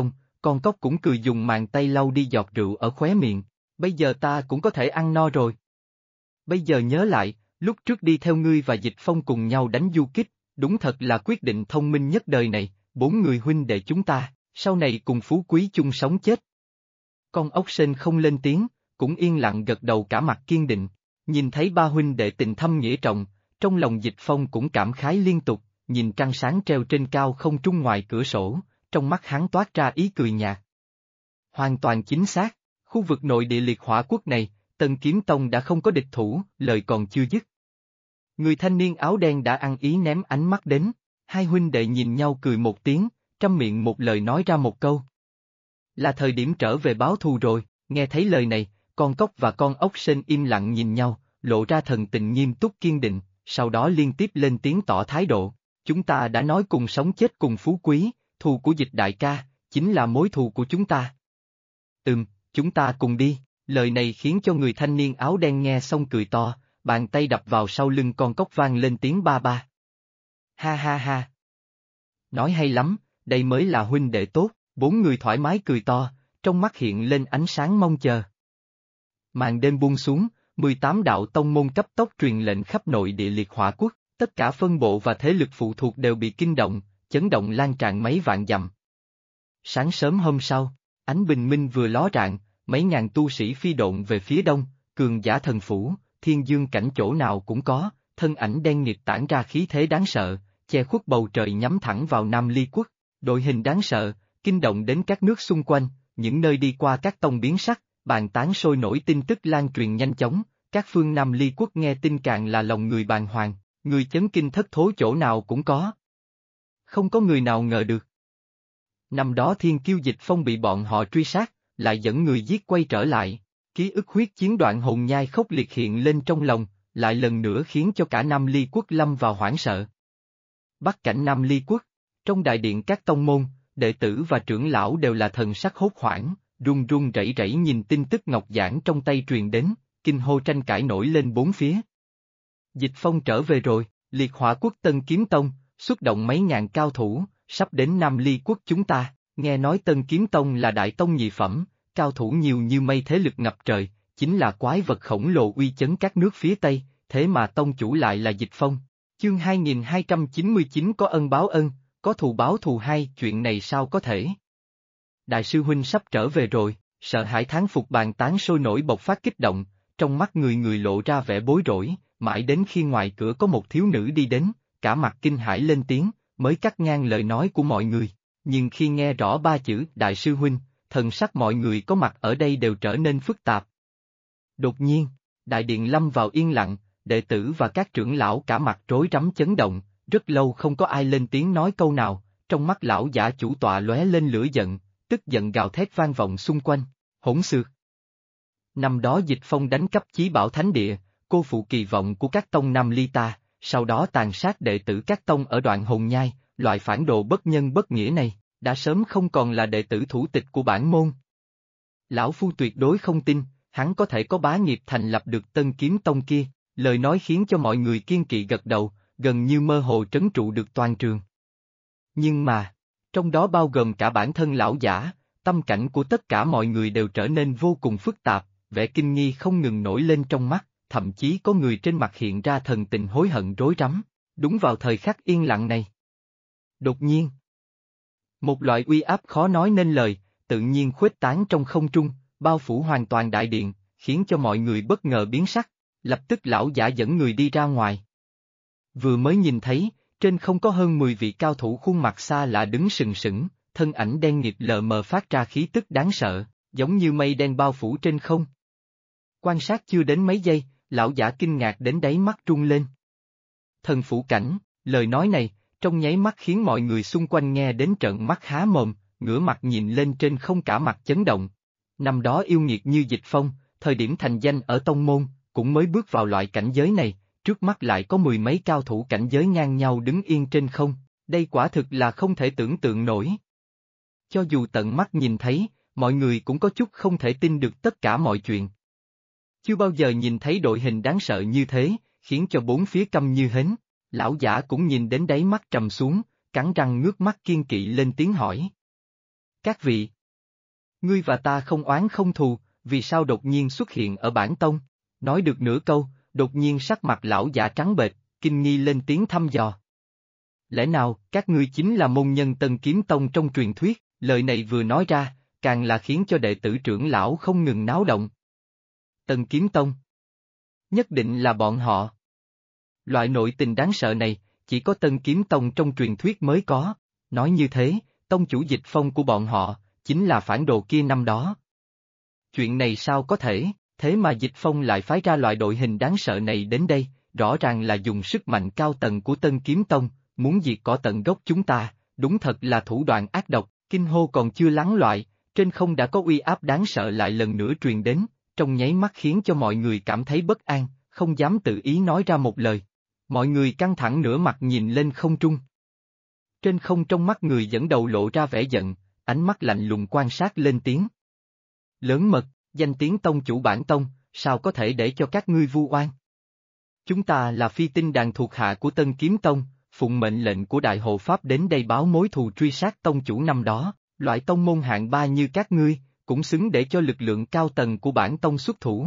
con cóc cũng cười dùng màn tay lau đi giọt rượu ở khóe miệng, bây giờ ta cũng có thể ăn no rồi. Bây giờ nhớ lại, lúc trước đi theo ngươi và Dịch Phong cùng nhau đánh du kích, đúng thật là quyết định thông minh nhất đời này, 4 người huynh đệ chúng ta, sau này cùng phú quý chung sống chết. Con ốc sên không lên tiếng, cũng yên lặng gật đầu cả mặt kiên định, nhìn thấy ba huynh đệ tình thâm nghĩa trọng, trong lòng Dịch Phong cũng cảm khái liên tục, nhìn trăng sáng treo trên cao không trung ngoài cửa sổ, trong mắt hắn toát ra ý cười nhạt. Hoàn toàn chính xác, khu vực nội địa liệt hỏa quốc này, Tân Kiếm Tông đã không có địch thủ, lời còn chưa dứt. Người thanh niên áo đen đã ăn ý ném ánh mắt đến, hai huynh đệ nhìn nhau cười một tiếng, trăm miệng một lời nói ra một câu. Là thời điểm trở về báo thù rồi, nghe thấy lời này, con cóc và con ốc sên im lặng nhìn nhau, lộ ra thần tình nghiêm túc kiên định, sau đó liên tiếp lên tiếng tỏ thái độ. Chúng ta đã nói cùng sống chết cùng phú quý, thù của Dịch đại ca, chính là mối thù của chúng ta. Chúng ta cùng đi, lời này khiến cho người thanh niên áo đen nghe xong cười to, bàn tay đập vào sau lưng con cóc vang lên tiếng ba ba. Ha ha ha. Nói hay lắm, đây mới là huynh đệ tốt, 4 người thoải mái cười to, trong mắt hiện lên ánh sáng mong chờ. Màn đêm buông xuống, 18 đạo tông môn cấp tốc truyền lệnh khắp nội địa liệt hỏa quốc, tất cả phân bộ và thế lực phụ thuộc đều bị kinh động, chấn động lan tràn mấy vạn dặm. Sáng sớm hôm sau, ánh bình minh vừa ló rạng, mấy ngàn tu sĩ phi độn về phía đông, cường giả thần phủ, thiên dương cảnh chỗ nào cũng có, thân ảnh đen nghịt tản ra khí thế đáng sợ, che khuất bầu trời nhắm thẳng vào Nam Ly quốc, đội hình đáng sợ, kinh động đến các nước xung quanh, những nơi đi qua các tông biến sắc, bàn tán sôi nổi tin tức lan truyền nhanh chóng, các phương Nam Ly quốc nghe tin càng là lòng người bàng hoàng, người chấn kinh thất thố chỗ nào cũng có. Không có người nào ngờ được. Năm đó Thiên Kiêu Dịch Phong bị bọn họ truy sát, lại dẫn người giết quay trở lại, ký ức huyết chiến đoạn hồn nhai khốc liệt hiện lên trong lòng, lại lần nữa khiến cho cả Nam Ly quốc lâm vào hoảng sợ. Bắc cảnh Nam Ly quốc, trong đại điện các tông môn, đệ tử và trưởng lão đều là thần sắc hốt hoảng, run run rẩy rẩy nhìn tin tức ngọc giản trong tay truyền đến, kinh hô tranh cãi nổi lên bốn phía. Dịch Phong trở về rồi, liệt hỏa quốc Tân Kiếm Tông, xuất động mấy ngàn cao thủ, sắp đến Nam Ly quốc chúng ta, nghe nói Tân Kiếm Tông là đại tông nhị phẩm, cao thủ nhiều như mây thế lực ngập trời, chính là quái vật khổng lồ uy chấn các nước phía Tây, thế mà tông chủ lại là Dịch Phong. Chương 2299 có ân báo ân, có thù báo thù hay, chuyện này sao có thể? Đại sư huynh sắp trở về rồi, sợ hãi thán phục bàn tán sôi nổi bộc phát kích động, trong mắt người người lộ ra vẻ bối rối, mãi đến khi ngoài cửa có một thiếu nữ đi đến, cả mặt kinh hãi lên tiếng, mới cắt ngang lời nói của mọi người, nhưng khi nghe rõ ba chữ đại sư huynh, thần sắc mọi người có mặt ở đây đều trở nên phức tạp. Đột nhiên, đại điện lâm vào yên lặng, đệ tử và các trưởng lão cả mặt rối rắm chấn động, rất lâu không có ai lên tiếng nói câu nào, trong mắt lão giả chủ tọa lóe lên lửa giận, tức giận gào thét vang vọng xung quanh, hỗn xược. Năm đó Dịch Phong đánh cắp chí bảo thánh địa, cô phụ kỳ vọng của các tông Nam Ly ta, sau đó tàn sát đệ tử các tông ở đoạn hồn nhai, loại phản đồ bất nhân bất nghĩa này, đã sớm không còn là đệ tử thủ tịch của bản môn. Lão Phu tuyệt đối không tin, hắn có thể có bá nghiệp thành lập được Tân Kiếm Tông kia, lời nói khiến cho mọi người kiên kỵ gật đầu, gần như mơ hồ trấn trụ được toàn trường. Nhưng mà, trong đó bao gồm cả bản thân lão giả, tâm cảnh của tất cả mọi người đều trở nên vô cùng phức tạp, vẻ kinh nghi không ngừng nổi lên trong mắt, thậm chí có người trên mặt hiện ra thần tình hối hận rối rắm, đúng vào thời khắc yên lặng này. Đột nhiên, một loại uy áp khó nói nên lời, tự nhiên khuếch tán trong không trung, bao phủ hoàn toàn đại điện, khiến cho mọi người bất ngờ biến sắc, lập tức lão giả dẫn người đi ra ngoài. Vừa mới nhìn thấy, trên không có hơn 10 vị cao thủ khuôn mặt xa lạ đứng sừng sững, thân ảnh đen nghịt lờ mờ phát ra khí tức đáng sợ, giống như mây đen bao phủ trên không. Quan sát chưa đến mấy giây, lão giả kinh ngạc đến đáy mắt rung lên. Thần phủ cảnh, lời nói này, trong nháy mắt khiến mọi người xung quanh nghe đến trợn mắt há mồm, ngửa mặt nhìn lên trên không cả mặt chấn động. Năm đó yêu nghiệt như Dịch Phong, thời điểm thành danh ở tông môn, cũng mới bước vào loại cảnh giới này, trước mắt lại có 10 mấy cao thủ cảnh giới ngang nhau đứng yên trên không, đây quả thực là không thể tưởng tượng nổi. Cho dù tận mắt nhìn thấy, mọi người cũng có chút không thể tin được tất cả mọi chuyện. Chưa bao giờ nhìn thấy đội hình đáng sợ như thế, khiến cho bốn phía câm như hến, lão giả cũng nhìn đến đáy mắt trầm xuống, cắn răng ngước mắt kiên kỵ lên tiếng hỏi. Các vị, Ngươi và ta không oán không thù, vì sao đột nhiên xuất hiện ở bản tông? Nói được nửa câu, đột nhiên sắc mặt lão giả trắng bệch, kinh nghi lên tiếng thăm dò. Lẽ nào, các ngươi chính là môn nhân Tân Kiếm Tông trong truyền thuyết? Lời này vừa nói ra, càng là khiến cho đệ tử trưởng lão không ngừng náo động. Tân Kiếm Tông. Nhất định là bọn họ. Loại nội tình đáng sợ này, chỉ có Tân Kiếm Tông trong truyền thuyết mới có. Nói như thế, tông chủ Dịch Phong của bọn họ, chính là phản đồ kia năm đó. Chuyện này sao có thể, thế mà Dịch Phong lại phái ra loại đội hình đáng sợ này đến đây, rõ ràng là dùng sức mạnh cao tầng của Tân Kiếm Tông, muốn diệt cỏ tận gốc chúng ta, đúng thật là thủ đoạn ác độc, kinh hô còn chưa lắng loại, trên không đã có uy áp đáng sợ lại lần nữa truyền đến, trong nháy mắt khiến cho mọi người cảm thấy bất an, không dám tự ý nói ra một lời. Mọi người căng thẳng nửa mặt nhìn lên không trung. Trên không trong mắt người dẫn đầu lộ ra vẻ giận, ánh mắt lạnh lùng quan sát lên tiếng. Lớn mật, danh tiếng tông chủ bản tông, sao có thể để cho các ngươi vu oan? Chúng ta là phi tinh đàn thuộc hạ của Tân Kiếm Tông, phụng mệnh lệnh của Đại Hộ Pháp đến đây báo mối thù truy sát tông chủ năm đó, loại tông môn hạng ba như các ngươi, cũng xứng để cho lực lượng cao tầng của bản tông xuất thủ.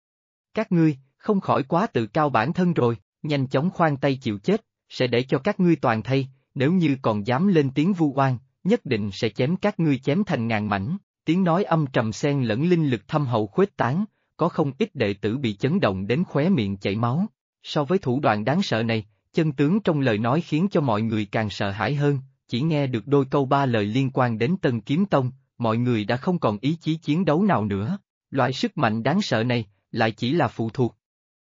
Các ngươi, không khỏi quá tự cao bản thân rồi, nhanh chóng khoan tay chịu chết, sẽ để cho các ngươi toàn thây, nếu như còn dám lên tiếng vu oan, nhất định sẽ chém các ngươi chém thành ngàn mảnh. Tiếng nói âm trầm xen lẫn linh lực thâm hậu khuếch tán, có không ít đệ tử bị chấn động đến khóe miệng chảy máu. So với thủ đoạn đáng sợ này, chân tướng trong lời nói khiến cho mọi người càng sợ hãi hơn, chỉ nghe được đôi câu ba lời liên quan đến Tân Kiếm Tông, mọi người đã không còn ý chí chiến đấu nào nữa. Loại sức mạnh đáng sợ này, lại chỉ là phụ thuộc.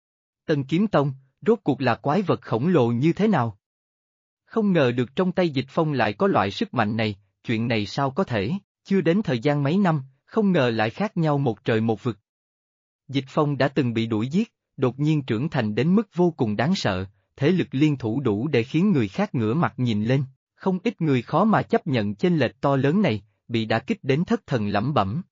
Tân Kiếm Tông, rốt cuộc là quái vật khổng lồ như thế nào? Không ngờ được trong tay Dịch Phong lại có loại sức mạnh này, chuyện này sao có thể? Chưa đến thời gian mấy năm, không ngờ lại khác nhau một trời một vực. Dịch Phong đã từng bị đuổi giết, đột nhiên trưởng thành đến mức vô cùng đáng sợ, thế lực liên thủ đủ để khiến người khác ngửa mặt nhìn lên, không ít người khó mà chấp nhận chênh lệch to lớn này, bị đả kích đến thất thần lẩm bẩm.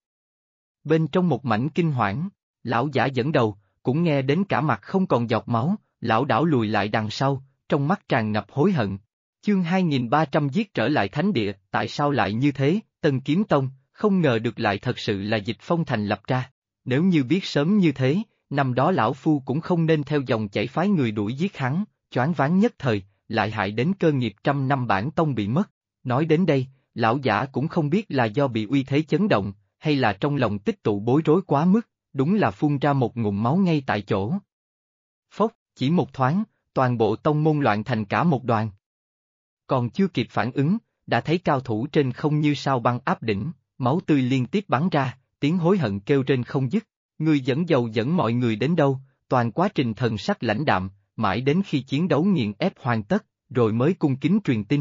Bên trong một mảnh kinh hoảng, lão giả dẫn đầu, cũng nghe đến cả mặt không còn giọt máu, lão đảo lùi lại đằng sau, trong mắt tràn ngập hối hận. Chương 2300 giết trở lại thánh địa, tại sao lại như thế? Tân Kiếm Tông, không ngờ được lại thật sự là Dịch Phong thành lập ra. Nếu như biết sớm như thế, năm đó lão phu cũng không nên theo dòng chảy phái người đuổi giết hắn, choáng váng nhất thời, lại hại đến cơ nghiệp trăm năm bản tông bị mất. Nói đến đây, lão giả cũng không biết là do bị uy thế chấn động, hay là trong lòng tích tụ bối rối quá mức, đúng là phun ra một ngụm máu ngay tại chỗ. Phốc, chỉ một thoáng, toàn bộ tông môn loạn thành cả một đoàn. Còn chưa kịp phản ứng, đã thấy cao thủ trên không như sao băng áp đỉnh, máu tươi liên tiếp bắn ra, tiếng hối hận kêu trên không dứt. Người dẫn dầu dẫn mọi người đến đâu, toàn quá trình thần sắc lãnh đạm, mãi đến khi chiến đấu nghiền ép hoàn tất, rồi mới cung kính truyền tin.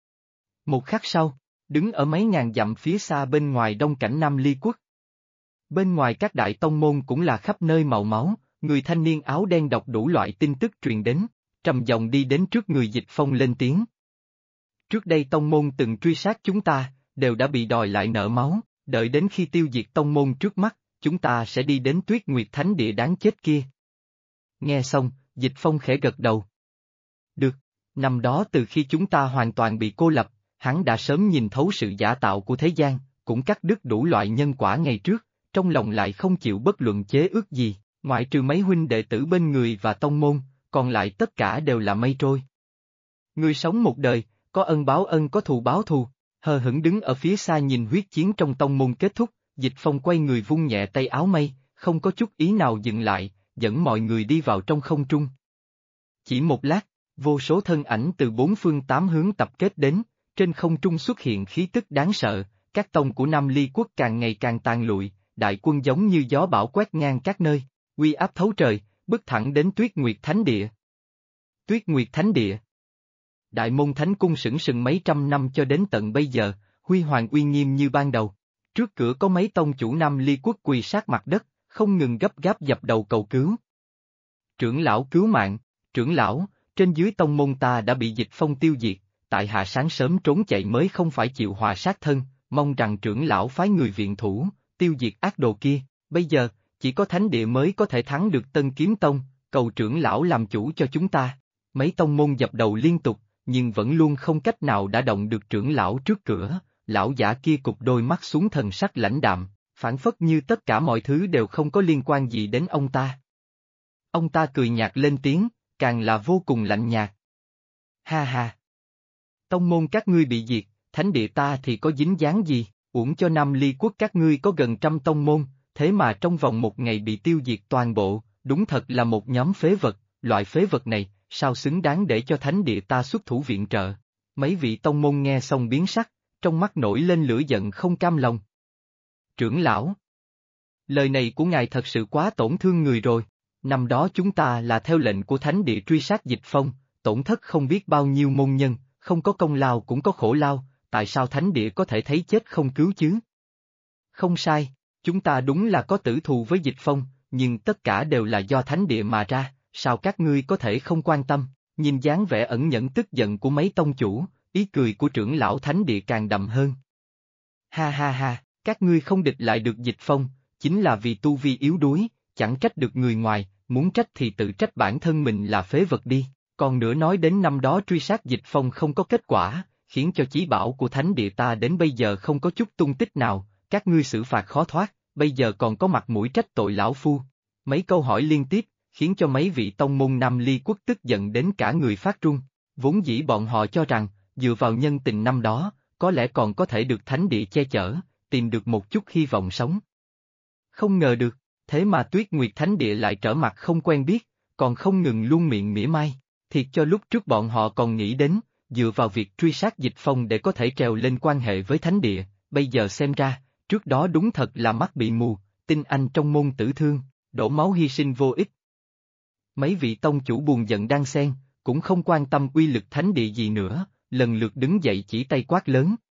Một khắc sau, đứng ở mấy ngàn dặm phía xa bên ngoài đông cảnh Nam Ly Quốc. Bên ngoài các đại tông môn cũng là khắp nơi màu máu, người thanh niên áo đen đọc đủ loại tin tức truyền đến, trầm giọng đi đến trước người Dịch Phong lên tiếng. Trước đây tông môn từng truy sát chúng ta, đều đã bị đòi lại nợ máu, đợi đến khi tiêu diệt tông môn trước mắt, chúng ta sẽ đi đến Tuyết Nguyệt Thánh Địa đáng chết kia. Nghe xong, Dịch Phong khẽ gật đầu. Được, năm đó từ khi chúng ta hoàn toàn bị cô lập, hắn đã sớm nhìn thấu sự giả tạo của thế gian, cũng cắt đứt đủ loại nhân quả ngày trước, trong lòng lại không chịu bất luận chế ước gì, ngoại trừ mấy huynh đệ tử bên người và tông môn, còn lại tất cả đều là mây trôi. Người sống một đời, có ân báo ân có thù báo thù, hờ hững đứng ở phía xa nhìn huyết chiến trong tông môn kết thúc, Dịch Phong quay người vung nhẹ tay áo mây, không có chút ý nào dừng lại, dẫn mọi người đi vào trong không trung. Chỉ một lát, vô số thân ảnh từ bốn phương tám hướng tập kết đến, trên không trung xuất hiện khí tức đáng sợ, các tông của Nam Ly Quốc càng ngày càng tàn lụi, đại quân giống như gió bão quét ngang các nơi, uy áp thấu trời, bước thẳng đến Tuyết Nguyệt Thánh Địa. Tuyết Nguyệt Thánh Địa. Đại môn Thánh Cung sừng sừng mấy trăm năm cho đến tận bây giờ, huy hoàng uy nghiêm như ban đầu. Trước cửa có mấy tông chủ Nam Ly Quốc quỳ sát mặt đất, không ngừng gấp gáp dập đầu cầu cứu. Trưởng lão cứu mạng, trưởng lão, trên dưới tông môn ta đã bị Dịch Phong tiêu diệt, tại hạ sáng sớm trốn chạy mới không phải chịu hòa sát thân, mong rằng trưởng lão phái người viện thủ, tiêu diệt ác đồ kia, bây giờ, chỉ có thánh địa mới có thể thắng được Tân Kiếm Tông, cầu trưởng lão làm chủ cho chúng ta. Mấy tông môn dập đầu liên tục, nhưng vẫn luôn không cách nào đả động được trưởng lão trước cửa, lão giả kia cụp đôi mắt xuống thần sắc lãnh đạm, phảng phất như tất cả mọi thứ đều không có liên quan gì đến ông ta. Ông ta cười nhạt lên tiếng, càng là vô cùng lạnh nhạt. Ha ha! Tông môn các ngươi bị diệt, thánh địa ta thì có dính dáng gì, uổng cho Nam Ly quốc các ngươi có gần 100 tông môn, thế mà trong vòng một ngày bị tiêu diệt toàn bộ, đúng thật là một nhóm phế vật, loại phế vật này, sao xứng đáng để cho thánh địa ta xuất thủ viện trợ. Mấy vị tông môn nghe xong biến sắc, trong mắt nổi lên lửa giận không cam lòng. Trưởng lão! Lời này của ngài thật sự quá tổn thương người rồi, năm đó chúng ta là theo lệnh của thánh địa truy sát Dịch Phong, tổn thất không biết bao nhiêu môn nhân, không có công lao cũng có khổ lao, tại sao thánh địa có thể thấy chết không cứu chứ? Không sai, chúng ta đúng là có tử thù với Dịch Phong, nhưng tất cả đều là do thánh địa mà ra, sao các ngươi có thể không quan tâm? Nhìn dáng vẻ ẩn nhẫn tức giận của mấy tông chủ, ý cười của trưởng lão thánh địa càng đậm hơn. Ha ha ha, các ngươi không địch lại được Dịch Phong, chính là vì tu vi yếu đuối, chẳng trách được người ngoài, muốn trách thì tự trách bản thân mình là phế vật đi. Còn nữa nói đến năm đó truy sát Dịch Phong không có kết quả, khiến cho chí bảo của thánh địa ta đến bây giờ không có chút tung tích nào, các ngươi xử phạt khó thoát, bây giờ còn có mặt mũi trách tội lão phu. Mấy câu hỏi liên tiếp, khiến cho mấy vị tông môn Nam Ly quốc tức giận đến cả người phát run, vốn dĩ bọn họ cho rằng, dựa vào nhân tình năm đó, có lẽ còn có thể được thánh địa che chở, tìm được một chút hy vọng sống. Không ngờ được, thế mà Tuyết Nguyệt Thánh Địa lại trở mặt không quen biết, còn không ngừng luôn miệng mỉa mai, thiệt cho lúc trước bọn họ còn nghĩ đến, dựa vào việc truy sát Dịch Phong để có thể trèo lên quan hệ với Thánh Địa, bây giờ xem ra, trước đó đúng thật là mắt bị mù, tinh anh trong môn tử thương, đổ máu hy sinh vô ích. Mấy vị tông chủ buồn giận đang xen, cũng không quan tâm uy lực Thánh Địa gì nữa, lần lượt đứng dậy chỉ tay quát lớn,